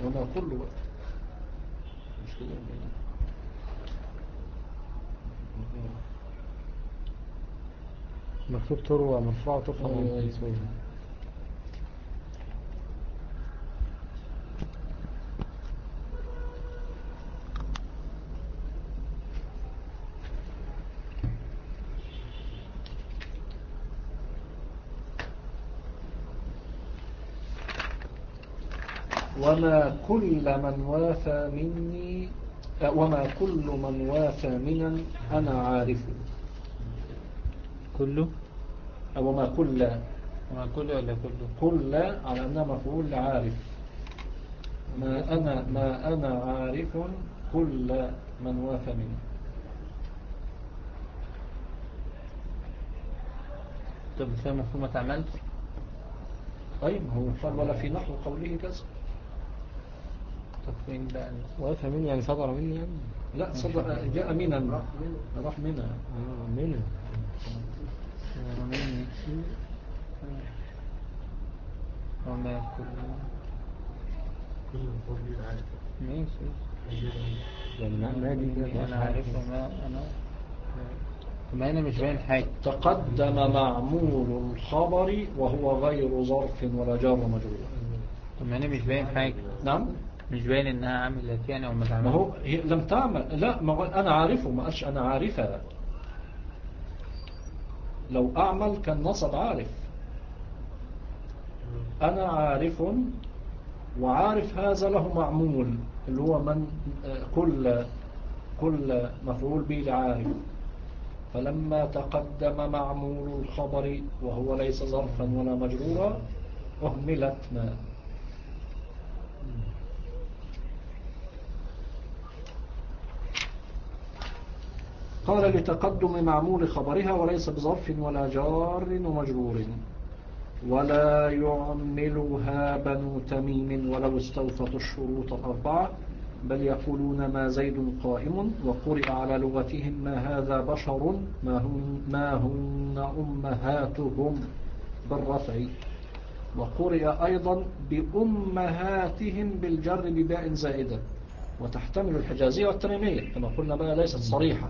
وما كل مش كده ولا إيه؟ مكتوب تروى مرفوع وترفع أيوة، أيوة. منصوب. وما كل من وافى مني آه، وما كل من وافى منا أنا عارفه. كله أو وما كل وما كله ولا كله؟ كل على أنها مفعول لعارف. ما أنا ما أنا عارف كل من وافى مني. طب مش هي المفروض ما تعملش؟ أي ما هو قال ولا في نحو قوله كذا. طب فين بقى؟ وافى مني يعني صدر مني يعني. لا صدق جاء منا راح منا. اه مني. مني وما كله ماشي. يعني ما ما دي كده أنا عارف وما أنا ما أنا مش باين حاجة. تقدم معمول الخبر وهو غير ظرف ولا جار مجرور. طب ما أنا مش باين حاجة. نعم مش باين إنها عملت يعني أو ما ما تعملش. هو هي لم تعمل. لا ما هو أنا عارفه ما قالش أنا عارفها. لو أعمل كان نصب عارف. أنا عارف وعارف هذا له معمول اللي هو من كل كل مفعول به لعارف. فلما تقدم معمول الخبر وهو ليس ظرفا ولا مجرورا أهملت ما. قال لتقدم معمول خبرها وليس بظرف ولا جار ومجرور. ولا يعملها بنو تميم ولو استوفت الشروط الأربعة بل يقولون ما زيد قائم. وقرئ على لغتهم ما هذا بشر ما هن, ما هن أمهاتهم بالرفع. وقرئ أيضا بأمهاتهم بالجر بباء زائدة وتحتمل الحجازية والتميمية كما قلنا بقى ليست صريحة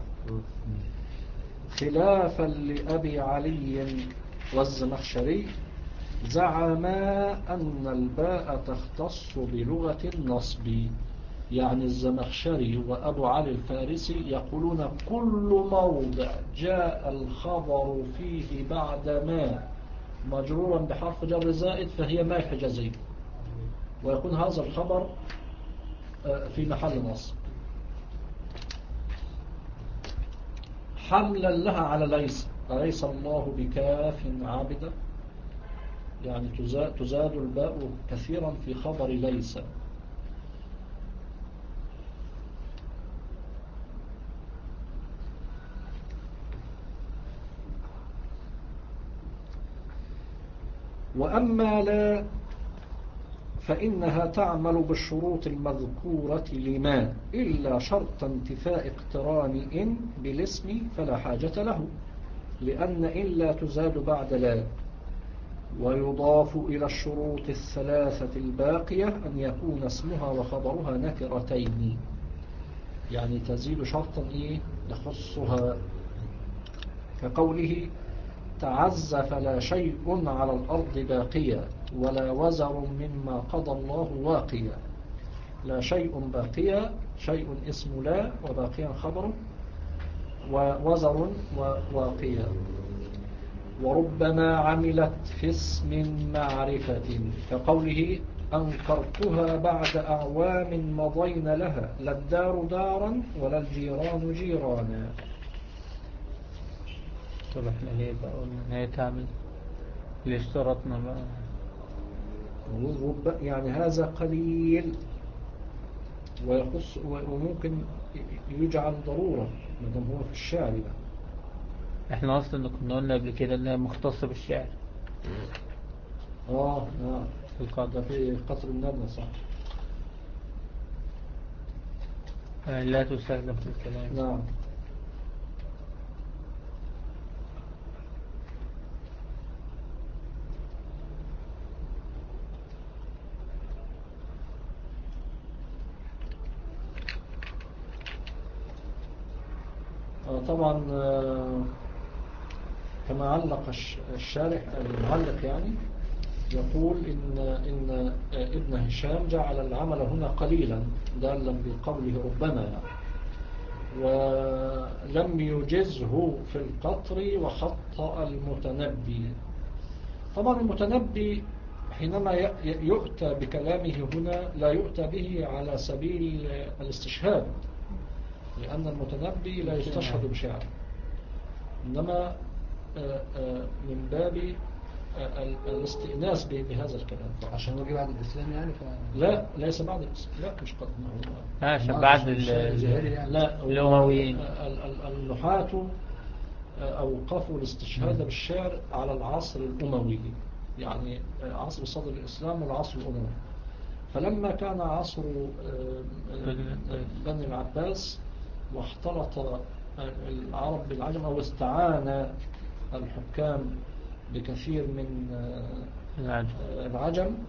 خلافا لأبي علي والزمخشري زعما أن الباء تختص بلغة النصب. يعني الزمخشري وأبو علي الفارسي يقولون كل موضع جاء الخبر فيه بعد ما مجرورا بحرف جر زائد فهي ما الحجازية ويكون هذا الخبر في محل نصب حملا لها على ليس. أليس الله بكاف عابدا يعني تزاد الباء كثيرا في خبر ليس. وأما لا فإنها تعمل بالشروط المذكورة لما إلا شرط انتفاء اقتران إن بالاسم فلا حاجة له لأن إن لا تزاد بعد لا. ويضاف إلى الشروط الثلاثة الباقية أن يكون اسمها وخبرها نكرتين يعني تزيد شرطا إيه يخصها كقوله تعز فلا شيء على الأرض باقية ولا وزر مما قضى الله واقيا. لا شيء باقية شيء اسم لا وباقيا خبر ووزر وواقيا. وربما عملت في اسم معرفة كقوله أنكرتها بعد أعوام مضين لها لا الدار دارا ولا الجيران جيرانا. طب احنا ليه بقى قلنا ان هي تعمل ليه اشترطنا بقى يعني هذا قليل ويخص وممكن يجعل ضرورة مدام هو في الشعر بقى. احنا اصلا كنا قلنا قبل كده انها مختصة بالشعر. اه نعم في القدر ده في قطر الندى صح. يعني لا تستخدم في الكلام. نعم طبعا كما علق الشارح المعلق يعني يقول إن, إن ابن هشام جعل العمل هنا قليلا دالا بقوله ربما يعني، ولم يجزه في القطر وخطأ المتنبي. طبعا المتنبي حينما يؤتى بكلامه هنا لا يؤتى به على سبيل الاستشهاد، لأن المتنبي لا يستشهد بشعر، إنما من باب الاستئناس بهذا الكلام. عشان هو جه بعد الإسلام يعني ف... لا ليس بعد الإسلام، لا مش قد لا عشان بعد لا الأمويين النحاة أوقفوا الاستشهاد بالشعر على العصر الأموي، يعني عصر صدر الإسلام والعصر الأموي. فلما كان عصر بني العباس واختلط العرب بالعجم أو استعان الحكام بكثير من العجم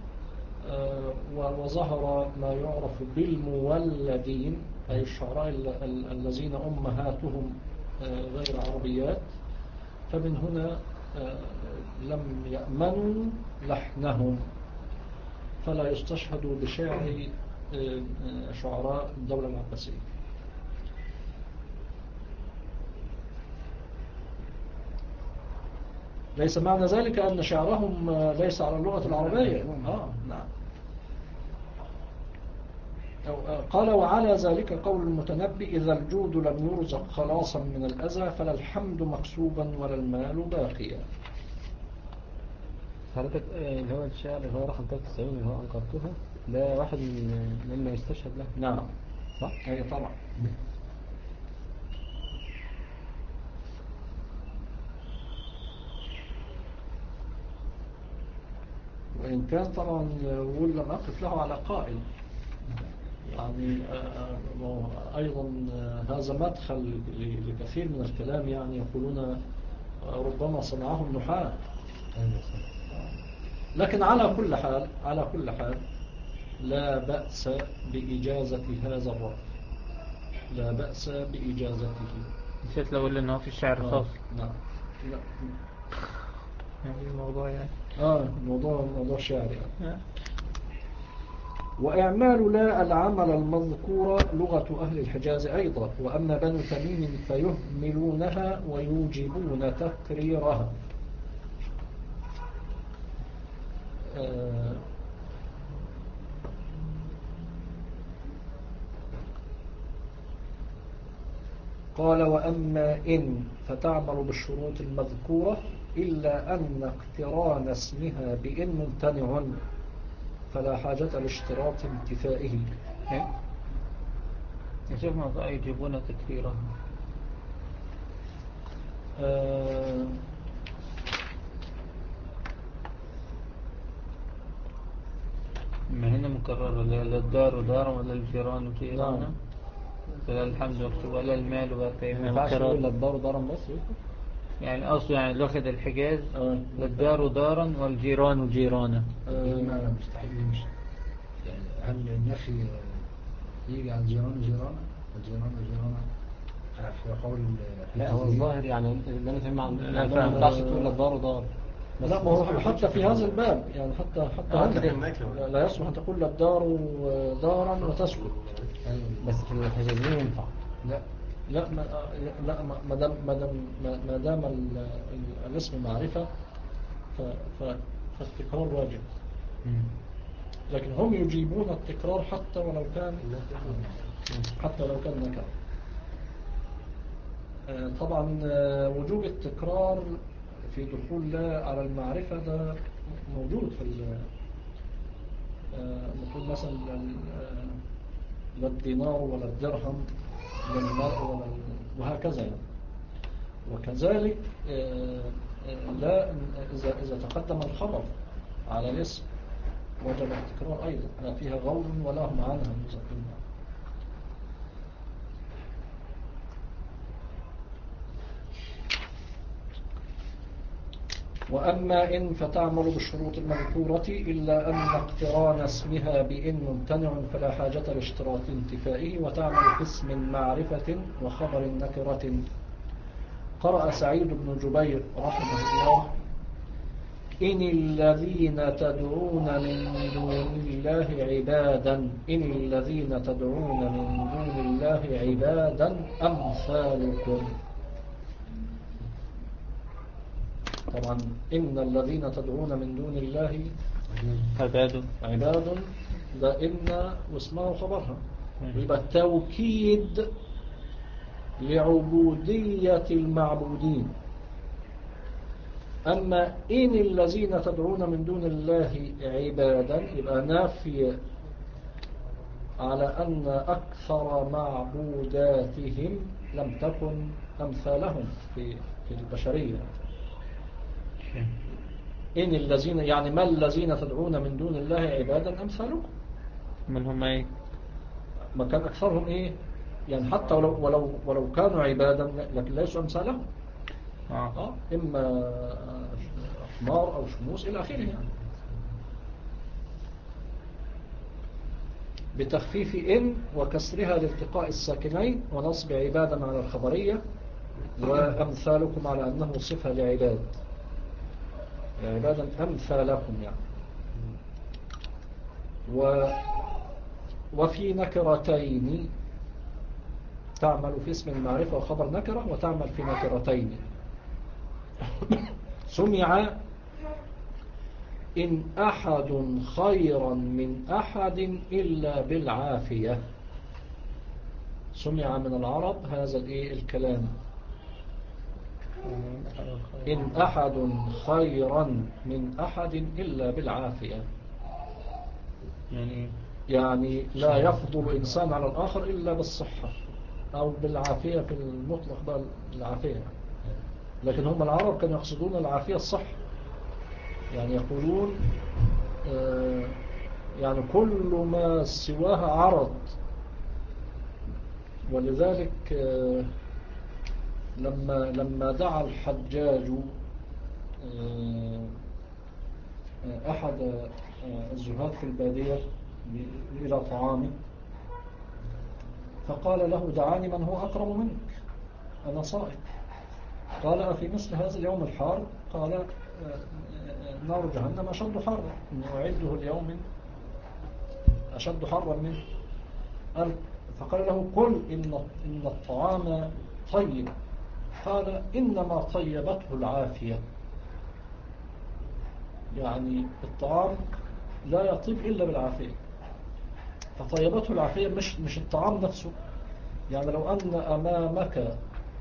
وظهر ما يعرف بالمولدين، أي الشعراء الذين أمهاتهم غير عربيات، فمن هنا لم يأمنوا لحنهم فلا يستشهدوا بشعر شعراء الدولة العباسية. ليس معنى ذلك أن شعرهم ليس على اللغة العربية. آه نعم. قال وعلى ذلك قول المتنبي إذا الجود لم يرزق خلاصا من الأذى فلا الحمد مكسوبا ولا المال باقيا. حضرتك اللي هو الشعر اللي هو رقم ثلاثة وتسعين اللي هو أنكرتها ده واحد من مما يستشهد له. نعم صح؟ أي طبعا. وإن كان طبعا يقول لم أقف له على قائل، يعني أيضا هذا مدخل لكثير من الكلام، يعني يقولون ربما صنعه النحاة. لكن على كل حال على كل حال لا بأس بإجازة هذا الرأي، لا بأس بإجازته. نسيت لو أقول إنه في الشعر خاص. نعم لا يعني الموضوع يعني آه موضوع موضوع شعر يعني. وإعمال لا العمل المذكور لغة أهل الحجاز أيضا، وأما بنو تميم فيهملونها ويوجبون تكريرها. آه قال وأما إن فتعمل بالشروط المذكورة إلا أن اقتران اسمها بإن ممتنع فلا حاجة لاشتراط انتفائه. نشوف موضوع يجيبون تكريرها. آه ما هنا مكررة لا الدار دار ولا الجيران جيران ولا الحمد مكتوب ولا المال باقي. ما ينفعش يقول لا الدار دارا بس يعني أصله يعني لأخذ الحجاز آه. للدار دارا والجيران جيرانا. بمعنى مستحيل يمشي. يعني هل النفي يجي عن جيران جيرانا والجيران جيرانا في قول لا هو الظاهر يعني اللي انا فاهم عن لا ما ينفعش تقول لا الدار دار. لا ما هو حتى في هذا الباب يعني حتى حتى آه هنا لا يصلح أن تقول الدار دارا وتسكت. بس في الحجازين ينفع. لا لا ما لا ما دام ما دام ما دام الاسم معرفة فالتكرار واجب. لكن هم يجيبون التكرار حتى ولو كان حتى ولو كان نكرة. طبعا وجوب التكرار في دخول لا على المعرفة ده موجود في نقول مثلا لا الدينار ولا الدرهم لا المرء ولا وهكذا يعني. وكذلك لا إذا إذا تقدم الخبر على الاسم وجب التكرار أيضا، لا فيها غول ولا هم عنها مزقين. وأما إن فتعمل بالشروط المذكورة إلا أن اقتران اسمها بإن ممتنع فلا حاجة لاشتراط انتفائه، وتعمل في اسم معرفة وخبر نكرة قرأ سعيد بن جبير رحمه الله: إن الذين تدعون من دون الله عبادا إن الذين تدعون من دون الله عبادا أمثالكم. طبعا إن الذين تدعون من دون الله عباد عباد ده إن واسمه خبرها، يبقى التوكيد لعبودية المعبودين. أما إن الذين تدعون من دون الله عبادا يبقى نافي على أن أكثر معبوداتهم لم تكن أمثالهم في في البشرية. إن الذين يعني ما الذين تدعون من دون الله عبادا أمثالكم، من هم ايه؟ ما كان أكثرهم إيه يعني، حتى ولو ولو ولو كانوا عبادا لكن ليسوا أمثالهم. آه. آه إما أحمار أو شموس إلى آخره يعني. بتخفيف إن وكسرها لالتقاء الساكنين ونصب عبادا على الخبرية، وأمثالكم على أنه صفة لعباد، عبادا أمثالكم يعني. و وفي نكرتين تعمل في اسم المعرفة وخبر نكرة، وتعمل في نكرتين. سمع إن أحد خيرا من أحد إلا بالعافية. سمع من العرب هذا الإيه الكلام: إن أحد خيرا من أحد إلا بالعافية، يعني يعني لا يفضل إنسان على الآخر إلا بالصحة أو بالعافية في المطلق بقى العافية. لكن هم العرب كانوا يقصدون العافية الصحة، يعني يقولون آه يعني كل ما سواها عرض. ولذلك آه لما لما دعا الحجاج آه أحد الزهاد في البادية إلى طعامه، فقال له: دعاني من هو أكرم منك، أنا صائم. قال: أفي مثل هذا اليوم الحار؟ قال: نار جهنم أشد حرا، إني أعده اليوم أشد حرا منه. قال فقال له: قل إن إن الطعام طيب. قال: إنما طيبته العافية، يعني الطعام لا يطيب إلا بالعافية. فطيبته العافية مش مش الطعام نفسه. يعني لو أن أمامك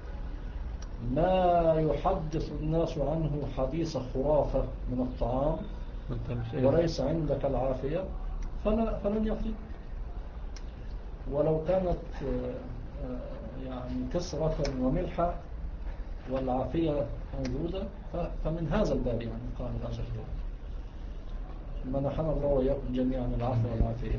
ما يحدث الناس عنه حديث خرافة من الطعام وليس عندك العافية فلا فلن يطيب. ولو كانت يعني كسرة وملحة والعافية موجودة فمن هذا الباب يعني قال هذا الكلام. منحنا الله وإياكم جميعا العافية والعافية.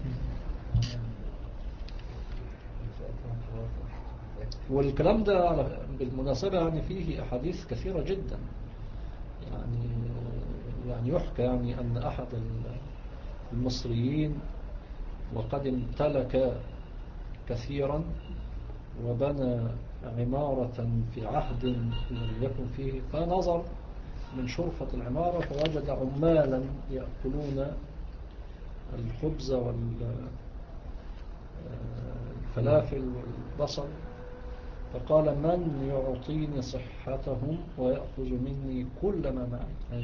والكلام ده بالمناسبة يعني فيه أحاديث كثيرة جدا، يعني يعني يحكى يعني أن أحد المصريين وقد امتلك كثيرا وبنى عمارة في عهد لم يكن فيه، فنظر من شرفة العمارة فوجد عمالا يأكلون الخبز والفلافل والبصل، فقال: من يعطيني صحتهم ويأخذ مني كل ما معي.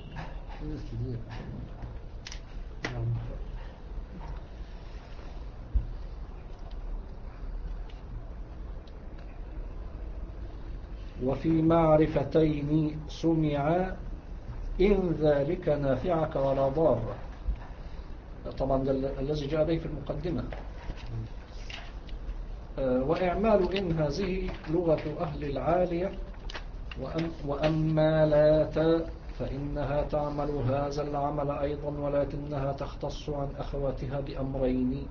وفي معرفتين سمع إن ذلك نافعك ولا ضار. طبعا الذي جاء به في المقدمة. وإعمال إن هذه لغة أهل العالية، وأما لا فإنها تعمل هذا العمل أيضا، ولكنها تختص عن أخواتها بأمرين: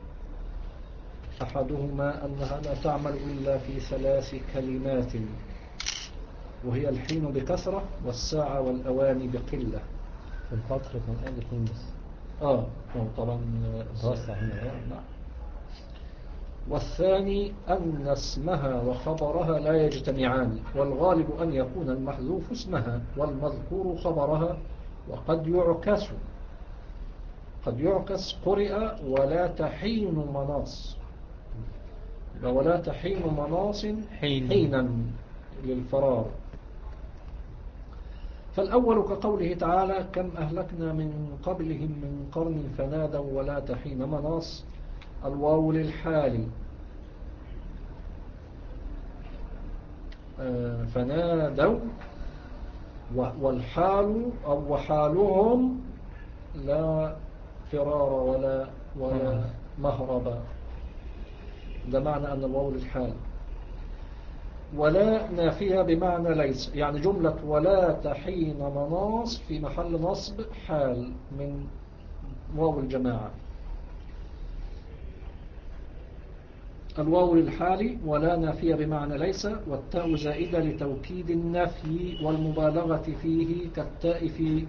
أحدهما أنها لا تعمل إلا في ثلاث كلمات، وهي الحين بكثرة والساعة والأواني بقلة. في الفترة كان قال اثنين بس. آه طبعا توسع هنا. نعم. والثاني أن اسمها وخبرها لا يجتمعان، والغالب أن يكون المحذوف اسمها والمذكور خبرها، وقد يعكس قد يعكس قرئ ولا تحين مناص، ولا تحين مناص حين. حينا للفرار. فالأول كقوله تعالى كم أهلكنا من قبلهم من قرن فنادوا ولا تحين مناص، الواو للحال، فنادوا، والحال أو وحالهم لا فرار ولا ولا مهرب، ده معنى أن الواو للحال. ولا نافية بمعنى ليس، يعني جملة ولا تحين مناص في محل نصب حال من واو الجماعة. الواو للحال ولا نافية بمعنى ليس، والتاء زائدة لتوكيد النفي والمبالغة فيه كالتاء في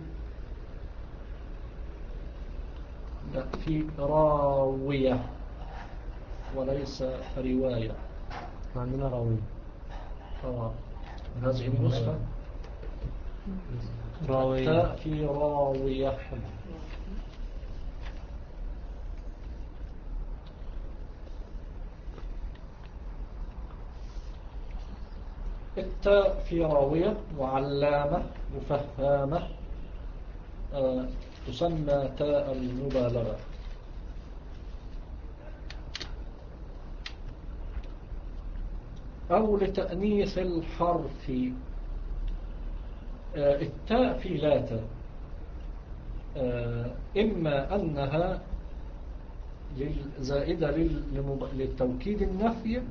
في راوية وليس رواية. عندنا راوية. آه. هذه النسخة راوية. التاء في راوية. التاء في راوية وعلامة وفهامة آه تسمى تاء المبالغة. أو لتأنيث الحرف آه التاء في لا تاء آه إما أنها زائدة للتوكيد النفي،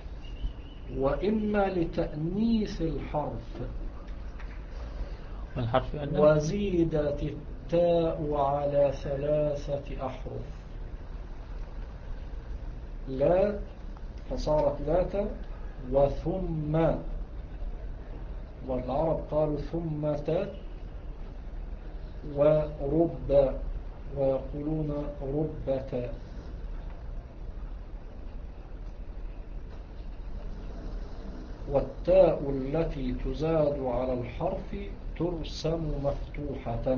وإما لتأنيث الحرف. والحرف أنه وزيدت التاء على ثلاثة أحرف، لا فصارت لاتا وثم، والعرب قالوا ثم تاء، ورب ويقولون ربة. والتاء التي تزاد على الحرف ترسم مفتوحة.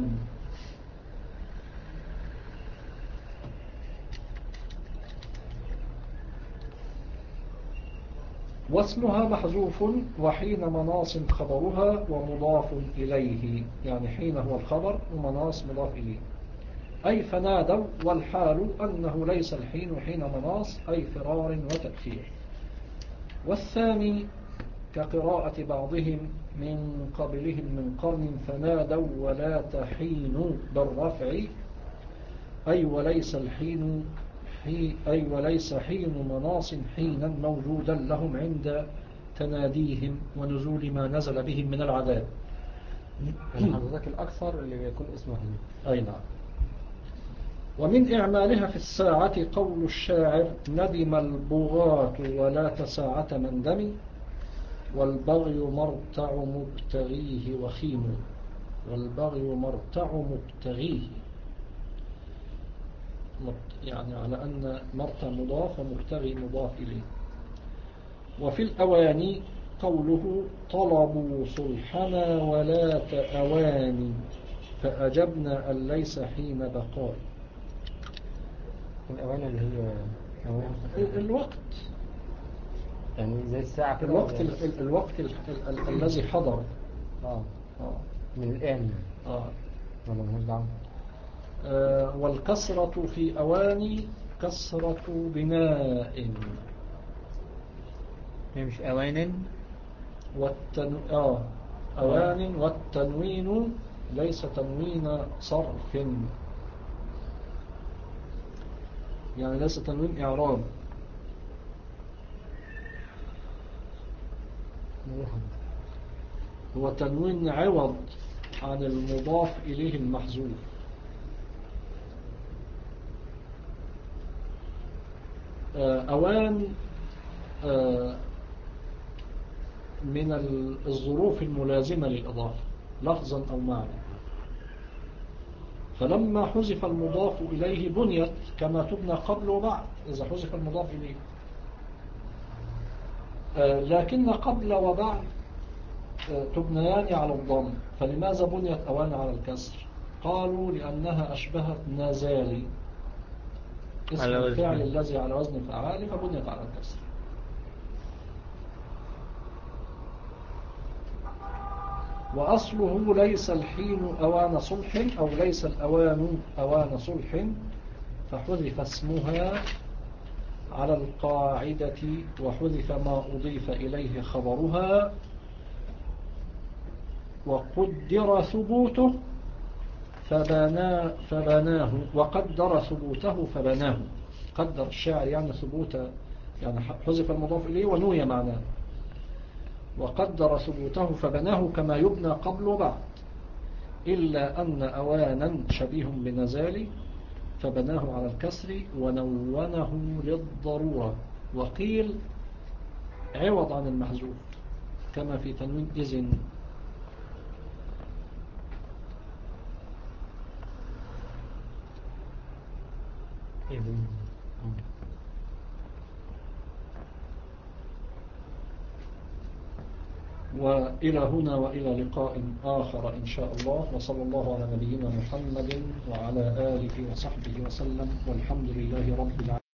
واسمها محذوف وحين مناص خبرها ومضاف إليه، يعني حين هو الخبر ومناص مضاف إليه. أي فنادوا، والحال أنه ليس الحين حين مناص، أي فرار وتأخير. والثاني كقراءة بعضهم من قبلهم من قرن فنادوا ولا تحين بالرفع، أي وليس الحين حي أي وليس حين مناص حينا موجودا لهم عند تناديهم ونزول ما نزل بهم من العذاب. يعني حضرتك الأكثر اللي بيكون اسمه حين. أي نعم. ومن إعمالها في الساعة قول الشاعر ندم البغاة ولا تساعة من دم، والبغي مرتع مبتغيه وخيم. والبغي مرتع مبتغيه، يعني على أن مرتع مضاف ومبتغي مضاف إليه. وفي الأواني قوله طلبوا صلحنا ولا تأواني فأجبنا أن ليس حين بقاء. الأواني اللي هي أواني الوقت، يعني زي الساعة كده. الوقت ال ال الوقت ال ال ال الذي حضر. آه. آه. من الآن. آه. ولا مهوش دعوة. آه. والكسرة في أواني كسرة بناء، هي مش أوان. والتن... آه. أوان، والتنوين ليس تنوين صرف، يعني ليس تنوين إعراب، هو تنوين عوض عن المضاف إليه المحذوف. أوان من الظروف الملازمة للإضافة لفظا أو معنى، فلما حذف المضاف إليه بنيت كما تبنى قبل وبعد إذا حذف المضاف إليه. آه، لكن قبل وبعد آه، تبنيان على الضم، فلماذا بنيت أوان على الكسر؟ قالوا لأنها أشبهت نزالي اسم على وزن. الفعل الذي على وزن فعال، فبنيت على الكسر. وأصله ليس الحين أوان صلح، أو ليس الأوان أوان صلح، فحذف اسمها على القاعدة وحذف ما أضيف إليه خبرها، وقدر ثبوته فبنا فبناه وقدر ثبوته فبناه. قدر الشاعر يعني ثبوت، يعني حذف المضاف إليه ونوي معناه. وقدر ثبوته فبناه كما يبنى قبل وبعد، إلا أن أوانا شبيه بنزال فبناه على الكسر ونونه للضرورة، وقيل عوض عن المحذوف كما في تنوين إذن. إذن. وإلى هنا وإلى لقاء آخر إن شاء الله، وصلى الله على نبينا محمد وعلى آله وصحبه وسلم، والحمد لله رب العالمين.